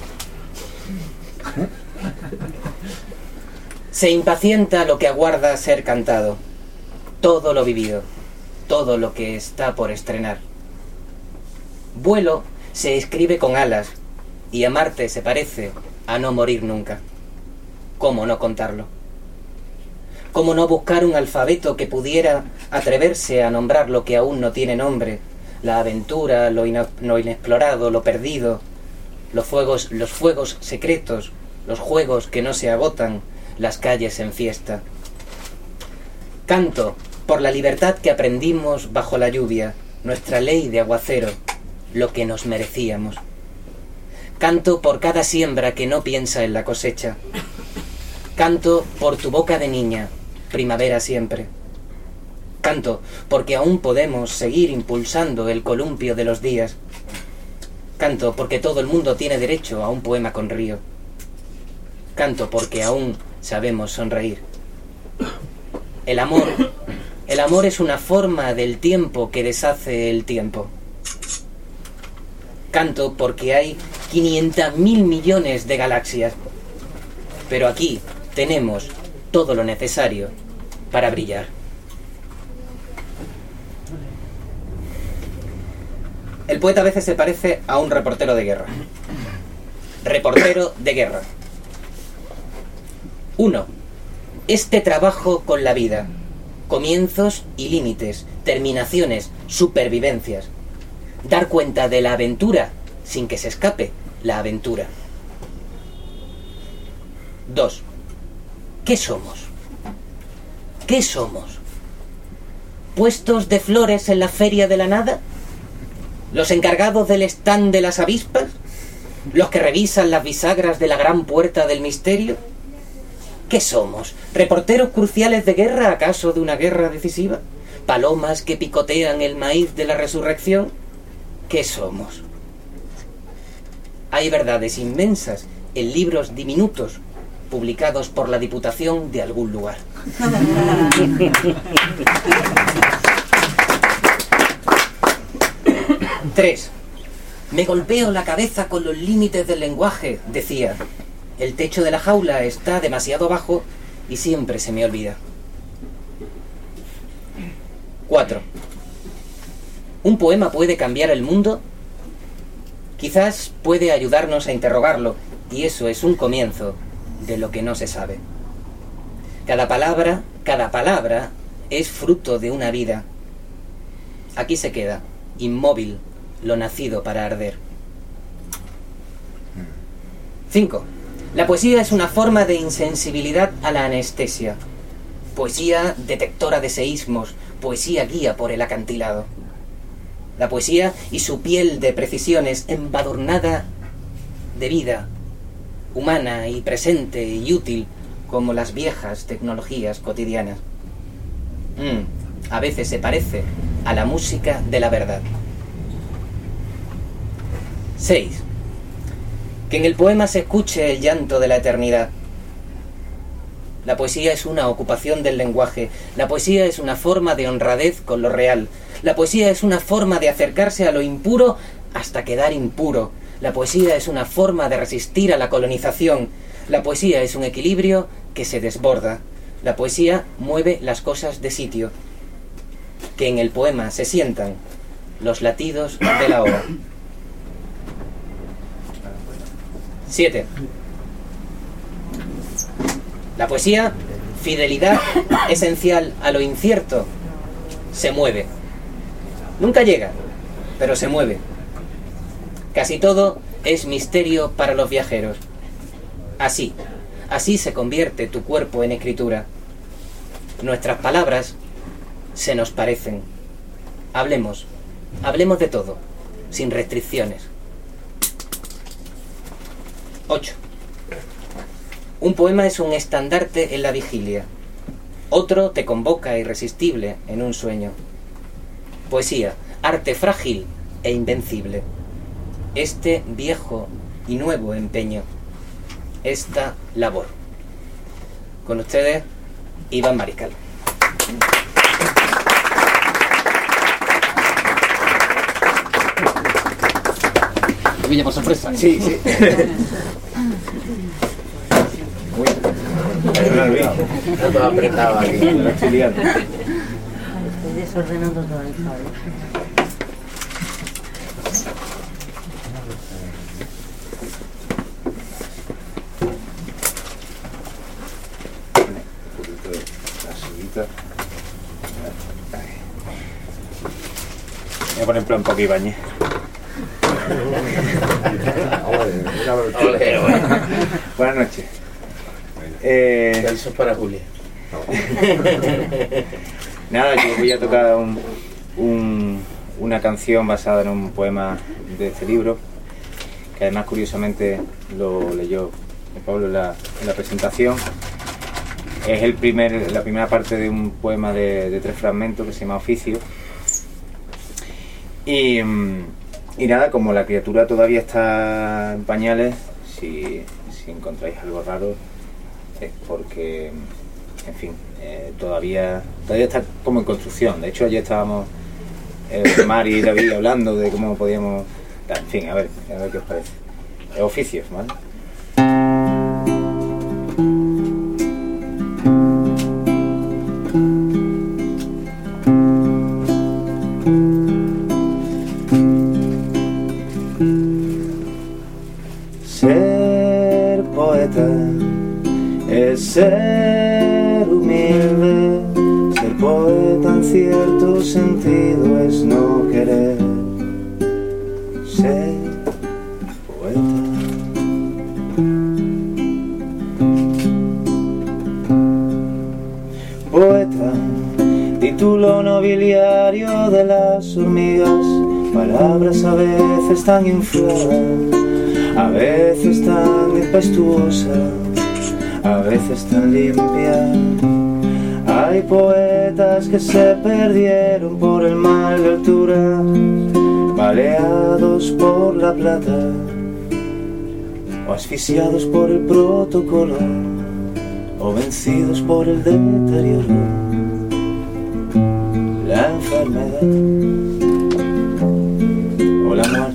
Se impacienta lo que aguarda ser cantado. Todo lo vivido, todo lo que está por estrenar. Vuelo se escribe con alas y amarte se parece a no morir nunca. ¿Cómo no contarlo? ¿Cómo no buscar un alfabeto que pudiera atreverse a nombrar lo que aún no tiene nombre? La aventura, lo, ino- lo inexplorado, lo perdido, los fuegos, los fuegos secretos, los juegos que no se agotan, las calles en fiesta. Canto por la libertad que aprendimos bajo la lluvia, nuestra ley de aguacero, lo que nos merecíamos. Canto por cada siembra que no piensa en la cosecha. Canto por tu boca de niña, primavera siempre. Canto porque aún podemos seguir impulsando el columpio de los días. Canto porque todo el mundo tiene derecho a un poema con río. Canto porque aún sabemos sonreír. El amor, el amor es una forma del tiempo que deshace el tiempo. Canto porque hay quinientos mil millones de galaxias. Pero aquí tenemos todo lo necesario para brillar. El poeta a veces se parece a un reportero de guerra. Reportero de guerra. uno. Este trabajo con la vida. Comienzos y límites, terminaciones, supervivencias. Dar cuenta de la aventura sin que se escape la aventura. dos. ¿Qué somos? ¿Qué somos? ¿Puestos de flores en la feria de la nada? ¿Los encargados del stand de las avispas? ¿Los que revisan las bisagras de la gran puerta del misterio? ¿Qué somos? ¿Reporteros cruciales de guerra, acaso de una guerra decisiva? ¿Palomas que picotean el maíz de la resurrección? ¿Qué somos? Hay verdades inmensas en libros diminutos publicados por la Diputación de algún lugar. tres. Me golpeo la cabeza con los límites del lenguaje, decía. El techo de la jaula está demasiado bajo y siempre se me olvida. cuatro. ¿Un poema puede cambiar el mundo? Quizás puede ayudarnos a interrogarlo, y eso es un comienzo de lo que no se sabe. Cada palabra, cada palabra es fruto de una vida. Aquí se queda, inmóvil, lo nacido para arder. cinco. La poesía es una forma de insensibilidad a la anestesia. Poesía detectora de seísmos, poesía guía por el acantilado. La poesía y su piel de precisiones embadurnada de vida, humana y presente y útil como las viejas tecnologías cotidianas. Mm, a veces se parece a la música de la verdad. seis. Que en el poema se escuche el llanto de la eternidad. La poesía es una ocupación del lenguaje. La poesía es una forma de honradez con lo real. La poesía es una forma de acercarse a lo impuro hasta quedar impuro. La poesía es una forma de resistir a la colonización. La poesía es un equilibrio que se desborda. La poesía mueve las cosas de sitio. Que en el poema se sientan los latidos de la hora. siete. La poesía, fidelidad esencial a lo incierto, se mueve. Nunca llega, pero se mueve. Casi todo es misterio para los viajeros. Así, así se convierte tu cuerpo en escritura. Nuestras palabras se nos parecen. Hablemos, hablemos de todo, sin restricciones. ocho. Un poema es un estandarte en la vigilia. Otro te convoca irresistible en un sueño. Poesía, arte frágil e invencible. Este viejo y nuevo empeño esta labor. Con ustedes, Iván Mariscal. Villa por sorpresa. Sí, sí. Uy, no todo apretado aquí, lo estoy liando. Estoy desordenando todo el cabello. Voy a poner en plan Poco Ibáñez. Buenas noches. Eh, Eso es para Julia. Nada, yo voy a tocar un, un, una canción basada en un poema de este libro, que además curiosamente lo leyó Pablo en la, en la presentación. Es el primer, la primera parte de un poema de, de tres fragmentos que se llama Oficio. Y, y nada, como la criatura todavía está en pañales, si, si encontráis algo raro es porque, en fin, eh, todavía, todavía está como en construcción. De hecho, ayer estábamos eh, Mari y David hablando de cómo podíamos... En fin, a ver, a ver qué os parece. Oficios, ¿vale? Ser poeta es ser humilde, ser poeta en cierto sentido es no querer ser poeta. Poeta, título nobiliario de las hormigas, palabras a veces tan infladas, a veces tan impetuosa, a veces tan limpia. Hay poetas que se perdieron por el mal de altura, baleados por la plata o asfixiados por el protocolo o vencidos por el deterioro, la enfermedad o la muerte.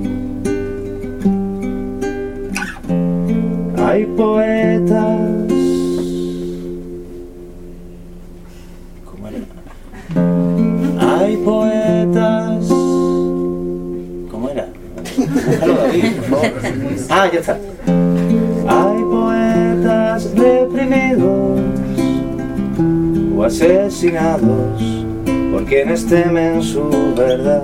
Hay poetas, ¿cómo era? Hay poetas, ¿cómo era? Búscalo, David, por favor. Ah, ya está. Hay poetas reprimidos o asesinados por quienes temen su verdad.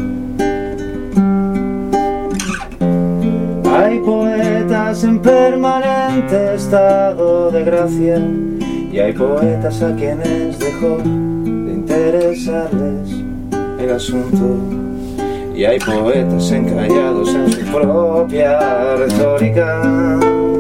Hay poetas en permanente estado de gracia y hay poetas a quienes dejó de interesarles el asunto. Y hay poetas encallados en su propia retórica.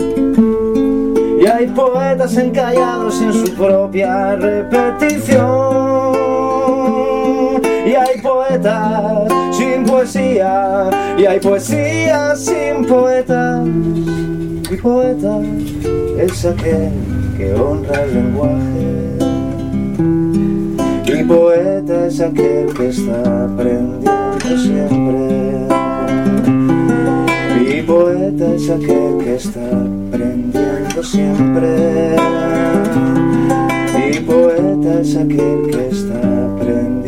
Y hay poetas encallados en su propia repetición. Y hay poetas sin poesía, y hay poesía sin poetas. Y poeta es aquel que honra el lenguaje. Y poeta es aquel que está aprendiendo siempre. Y poeta es aquel que está aprendiendo siempre. Y poeta es aquel que está aprendiendo.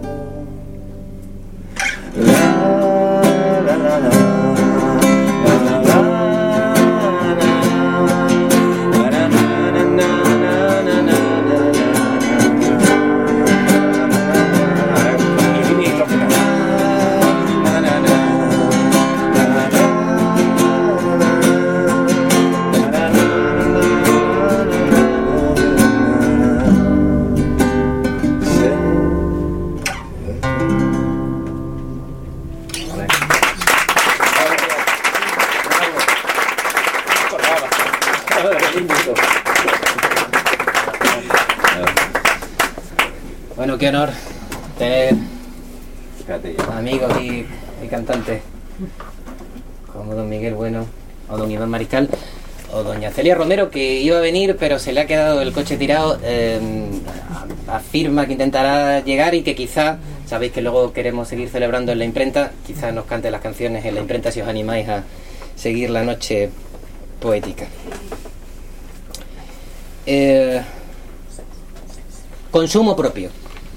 La, la, la, la. Bueno, qué honor tener amigos y, y cantantes como como don Miguel Bueno o don Iván Mariscal o doña Celia Romero, que iba a venir pero se le ha quedado el coche tirado. eh, afirma que intentará llegar y que quizá, sabéis que luego queremos seguir celebrando en la imprenta, quizá nos cante las canciones en la imprenta si os animáis a seguir la noche poética. Eh, consumo propio.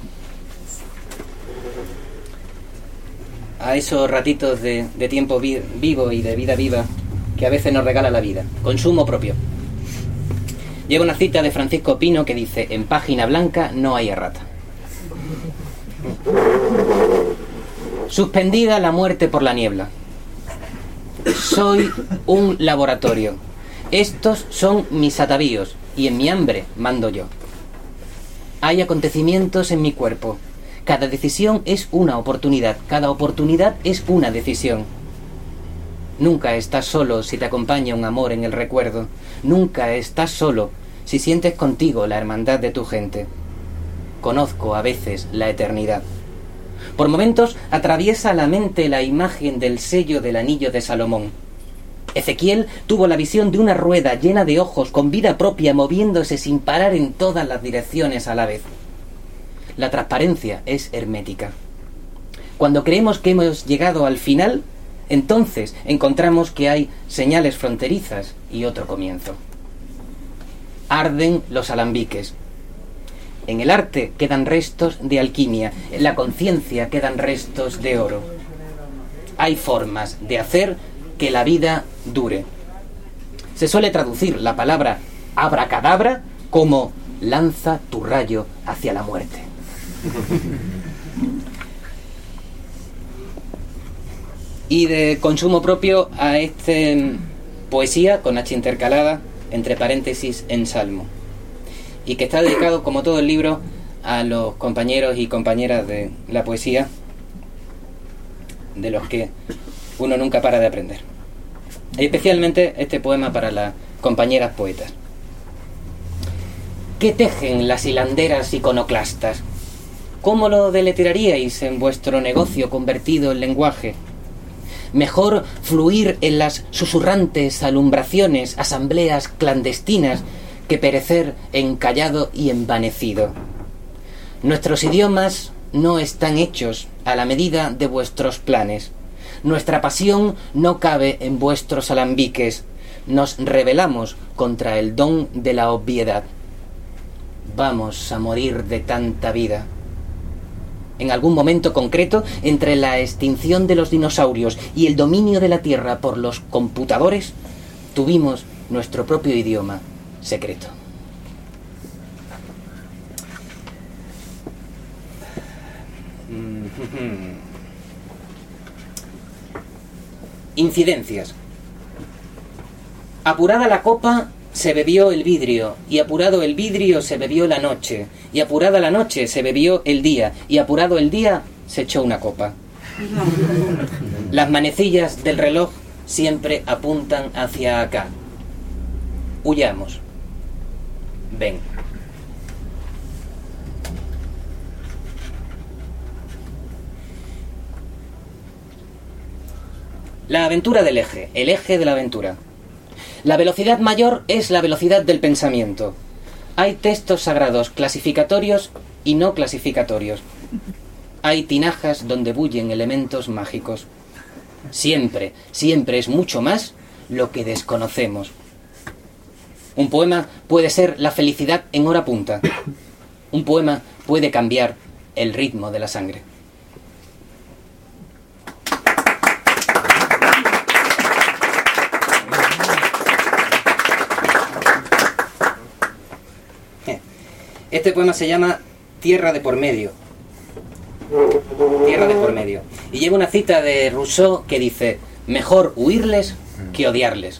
A esos ratitos de, de tiempo vi, vivo y de vida viva que a veces nos regala la vida. Consumo propio. Lleva una cita de Francisco Pino que dice: en página blanca no hay errata. Suspendida la muerte por la niebla. Soy un laboratorio. Estos son mis atavíos y en mi hambre mando yo. Hay acontecimientos en mi cuerpo. Cada decisión es una oportunidad. Cada oportunidad es una decisión. Nunca estás solo si te acompaña un amor en el recuerdo. Nunca estás solo si sientes contigo la hermandad de tu gente. Conozco a veces la eternidad. Por momentos atraviesa la mente la imagen del sello del anillo de Salomón. Ezequiel tuvo la visión de una rueda llena de ojos con vida propia moviéndose sin parar en todas las direcciones a la vez. La transparencia es hermética. Cuando creemos que hemos llegado al final, entonces encontramos que hay señales fronterizas y otro comienzo. Arden los alambiques. En el arte quedan restos de alquimia, en la conciencia quedan restos de oro. Hay formas de hacer que la vida dure. Se suele traducir la palabra abracadabra como lanza tu rayo hacia la muerte. Y de consumo propio a este poesía con H intercalada, entre paréntesis, en salmo. Y que está dedicado, como todo el libro, a los compañeros y compañeras de la poesía, de los que uno nunca para de aprender. Y especialmente este poema para las compañeras poetas. ¿Qué tejen las hilanderas iconoclastas? ¿Cómo lo deletrearíais en vuestro negocio convertido en lenguaje? Mejor fluir en las susurrantes alumbraciones, asambleas clandestinas, que perecer encallado y envanecido. Nuestros idiomas no están hechos a la medida de vuestros planes. Nuestra pasión no cabe en vuestros alambiques. Nos rebelamos contra el don de la obviedad. Vamos a morir de tanta vida. En algún momento concreto, entre la extinción de los dinosaurios y el dominio de la Tierra por los computadores, tuvimos nuestro propio idioma secreto. Incidencias. Apurada la copa, se bebió el vidrio, y apurado el vidrio se bebió la noche, y apurada la noche se bebió el día, y apurado el día se echó una copa. Las manecillas del reloj siempre apuntan hacia acá. Huyamos. Ven. La aventura del eje, el eje de la aventura. La velocidad mayor es la velocidad del pensamiento. Hay textos sagrados clasificatorios y no clasificatorios. Hay tinajas donde bullen elementos mágicos. Siempre, siempre es mucho más lo que desconocemos. Un poema puede ser la felicidad en hora punta. Un poema puede cambiar el ritmo de la sangre. Este poema se llama Tierra de por medio. Tierra de por medio. Y lleva una cita de Rousseau que dice: mejor huirles que odiarles.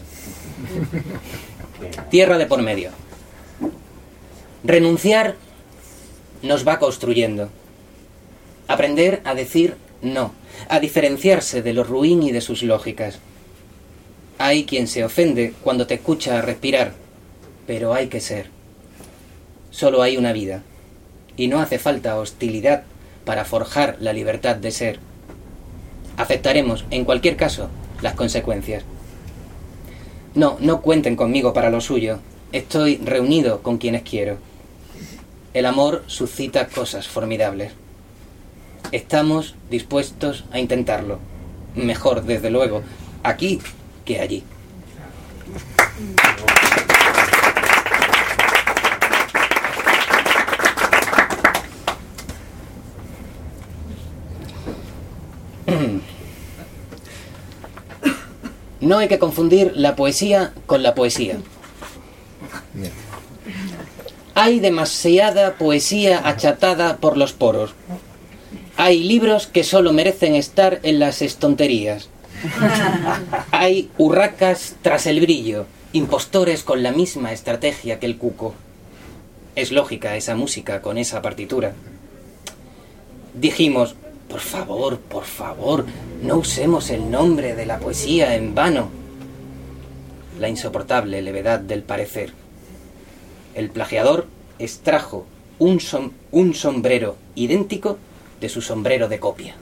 Tierra de por medio. Renunciar nos va construyendo. Aprender a decir no, a diferenciarse de lo ruin y de sus lógicas. Hay quien se ofende cuando te escucha respirar, pero hay que ser. Solo hay una vida, y no hace falta hostilidad para forjar la libertad de ser. Aceptaremos, en cualquier caso, las consecuencias. No, no cuenten conmigo para lo suyo. Estoy reunido con quienes quiero. El amor suscita cosas formidables. Estamos dispuestos a intentarlo. Mejor, desde luego, aquí que allí. No hay que confundir la poesía con la poesía. Hay demasiada poesía achatada por los poros. Hay libros que solo merecen estar en las estonterías. Hay urracas tras el brillo, impostores con la misma estrategia que el cuco. Es lógica esa música con esa partitura. Dijimos, por favor, por favor, no usemos el nombre de la poesía en vano. La insoportable levedad del parecer. El plagiador extrajo un, som un sombrero idéntico de su sombrero de copia.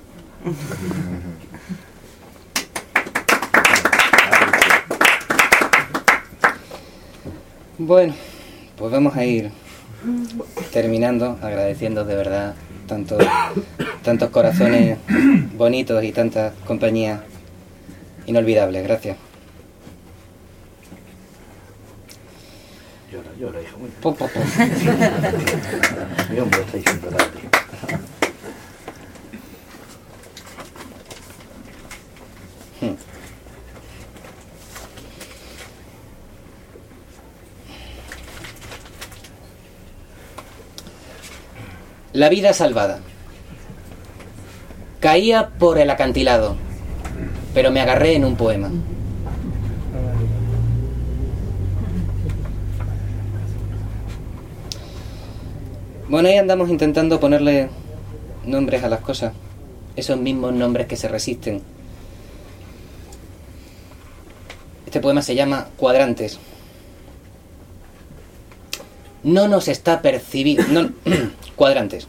Bueno, pues vamos a ir terminando, agradeciendo de verdad tantos, tantos corazones bonitos y tantas compañías inolvidables. Gracias. Llora, llora, hijo mío. Po, po, po. Mi hombre está diciendo la Hmm. La vida salvada. Caía por el acantilado, pero me agarré en un poema. Bueno, ahí andamos intentando ponerle nombres a las cosas, esos mismos nombres que se resisten. Este poema se llama Cuadrantes. No nos está percibiendo... No, cuadrantes.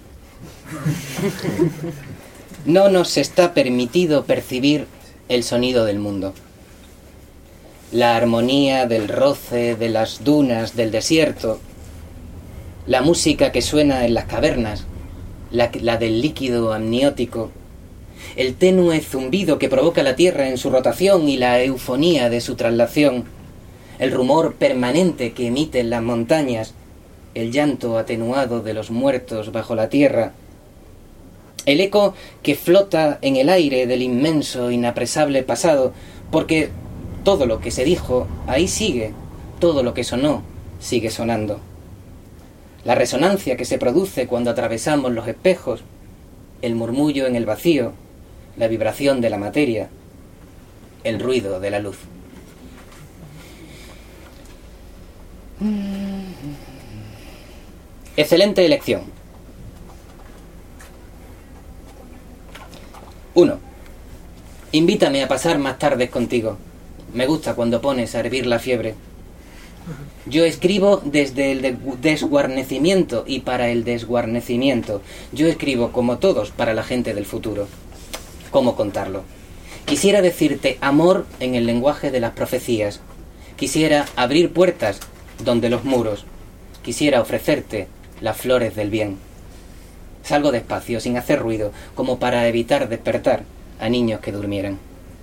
No nos está permitido percibir el sonido del mundo. La armonía del roce, de las dunas, del desierto. La música que suena en las cavernas. La, la del líquido amniótico. El tenue zumbido que provoca la tierra en su rotación y la eufonía de su traslación. El rumor permanente que emiten las montañas. El llanto atenuado de los muertos bajo la tierra. El eco que flota en el aire del inmenso, inapresable pasado, porque todo lo que se dijo, ahí sigue, todo lo que sonó, sigue sonando. La resonancia que se produce cuando atravesamos los espejos, el murmullo en el vacío, la vibración de la materia, el ruido de la luz. Excelente elección. uno. Invítame a pasar más tardes contigo. Me gusta cuando pones a hervir la fiebre. Yo escribo desde el desguarnecimiento y para el desguarnecimiento. Yo escribo como todos para la gente del futuro. ¿Cómo contarlo? Quisiera decirte amor en el lenguaje de las profecías. Quisiera abrir puertas donde los muros. Quisiera ofrecerte las flores del bien. Salgo despacio, sin hacer ruido, como para evitar despertar a niños que durmieran.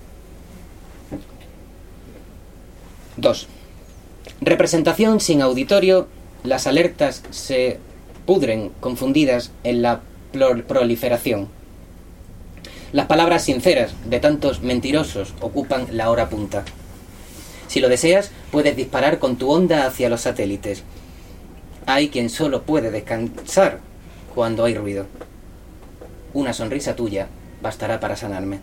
dos. Representación sin auditorio. Las alertas se pudren confundidas en la proliferación. Las palabras sinceras de tantos mentirosos ocupan la hora punta. Si lo deseas, puedes disparar con tu onda hacia los satélites. Hay quien solo puede descansar cuando hay ruido. Una sonrisa tuya bastará para sanarme.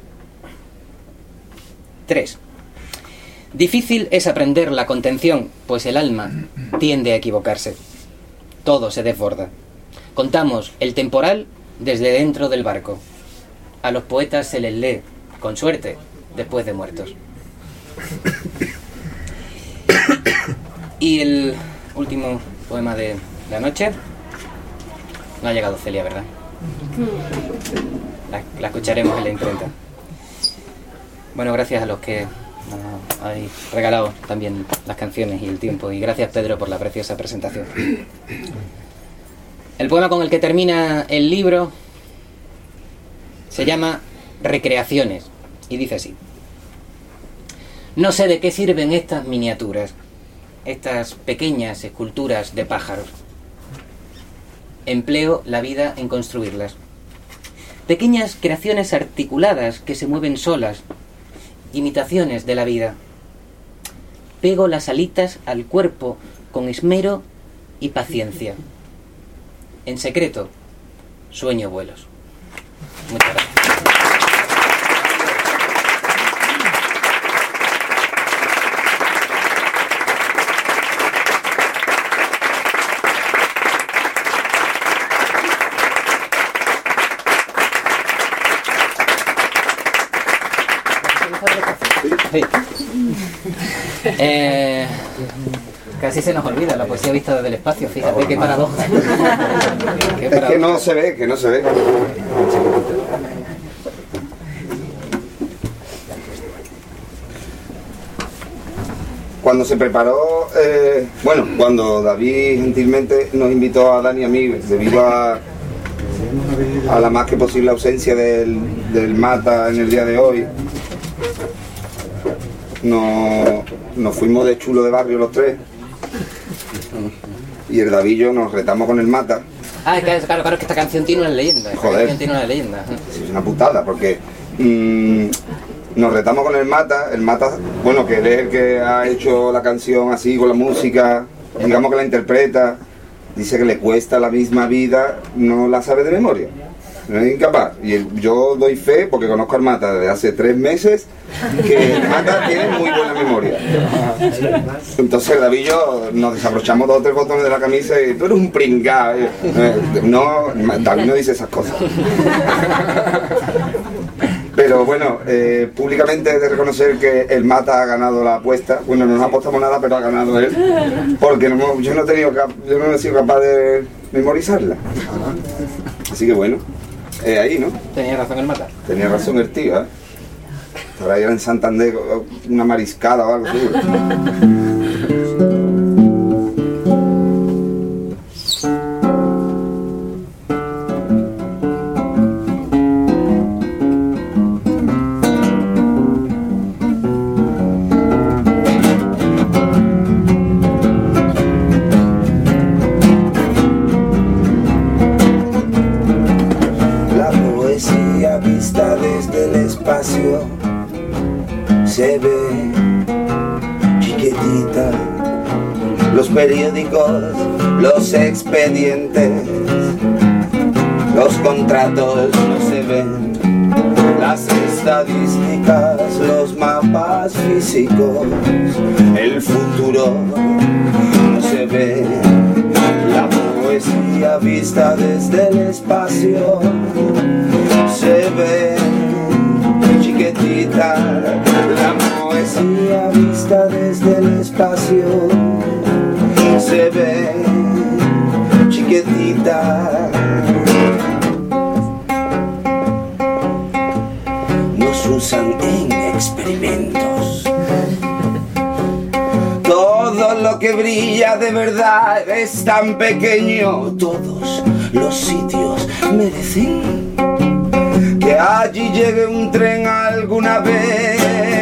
tres. Difícil es aprender la contención, pues el alma tiende a equivocarse. Todo se desborda. Contamos el temporal desde dentro del barco. A los poetas se les lee, con suerte, después de muertos. Y el último poema de la noche. No ha llegado Celia, ¿verdad? La, la escucharemos en la imprenta. Bueno, gracias a los que nos habéis regalado también las canciones y el tiempo. Y gracias, Pedro, por la preciosa presentación. El poema con el que termina el libro se llama Recreaciones y dice así. No sé de qué sirven estas miniaturas, estas pequeñas esculturas de pájaros. Empleo la vida en construirlas. Pequeñas creaciones articuladas que se mueven solas, imitaciones de la vida. Pego las alitas al cuerpo con esmero y paciencia. En secreto, sueño vuelos. Muchas gracias. Sí. Eh, casi se nos olvida la poesía vista desde el espacio, fíjate qué paradoja. Qué Es paradoja. que no se ve, que no se ve. Cuando se preparó, eh, bueno, cuando David gentilmente nos invitó a Dani y a mí, debido a, a la más que posible ausencia del, del Mata en el día de hoy, nos, nos fuimos de chulo de barrio los tres, y el David y yo nos retamos con el Mata. Ah, claro, claro, claro, que esta canción tiene una leyenda. Esta Joder. canción tiene una leyenda. Es una putada, porque mmm, nos retamos con el Mata, el Mata, bueno, que él es el que ha hecho la canción así con la música, digamos que la interpreta, dice que le cuesta la misma vida, no la sabe de memoria, no es incapaz. Y el- yo doy fe, porque conozco al Mata desde hace tres meses, que el Mata tiene muy buena memoria. Entonces David y yo nos desabrochamos dos o tres botones de la camisa y tú eres un pringao. Eh, No, David no dice esas cosas. Pero bueno, eh, públicamente he de reconocer que el Mata ha ganado la apuesta. Bueno, no nos apostamos nada, pero ha ganado él. Porque no- yo, no he tenido, cap- yo no he sido capaz de memorizarla. Así que bueno, eh, ahí, ¿no? Tenía razón el Mata. Tenía razón el tío, ¿eh? Ahora era en Santander una mariscada o algo así. La poesía vista desde el espacio se ve chiquitita. Los periódicos, los expedientes, los contratos no se ven. Las estadísticas, los mapas físicos, el futuro no se ve. La poesía vista desde el espacio se ve chiquitita. La poesía vista desde el espacio se ve chiquitita. Nos usan en experimentos. Todo lo que brilla de verdad es tan pequeño. Todos los sitios merecen que allí llegue un tren alguna vez.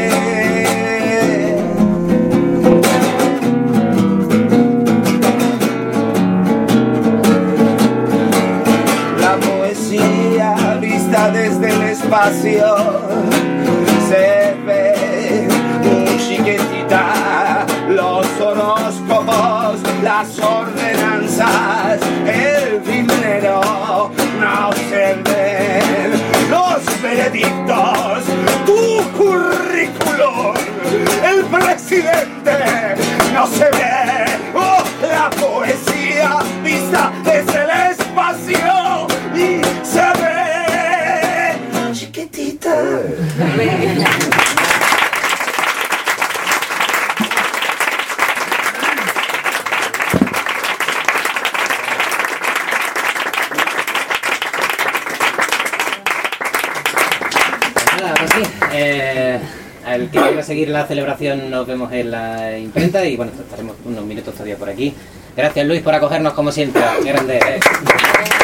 La poesía vista desde el espacio se ve muy chiquitita. Los horóscopos, las ordenanzas, el dinero no se ven. Los veredictos, tu currículum, el presidente no se ve. Oh, la poesía vista desde el espacio y se ve chiquitita. Nada, pues sí. Eh, al que quiera seguir la celebración nos vemos en la imprenta y bueno, estaremos unos minutos todavía por aquí. Gracias Luis por acogernos como siempre. Qué grande eres.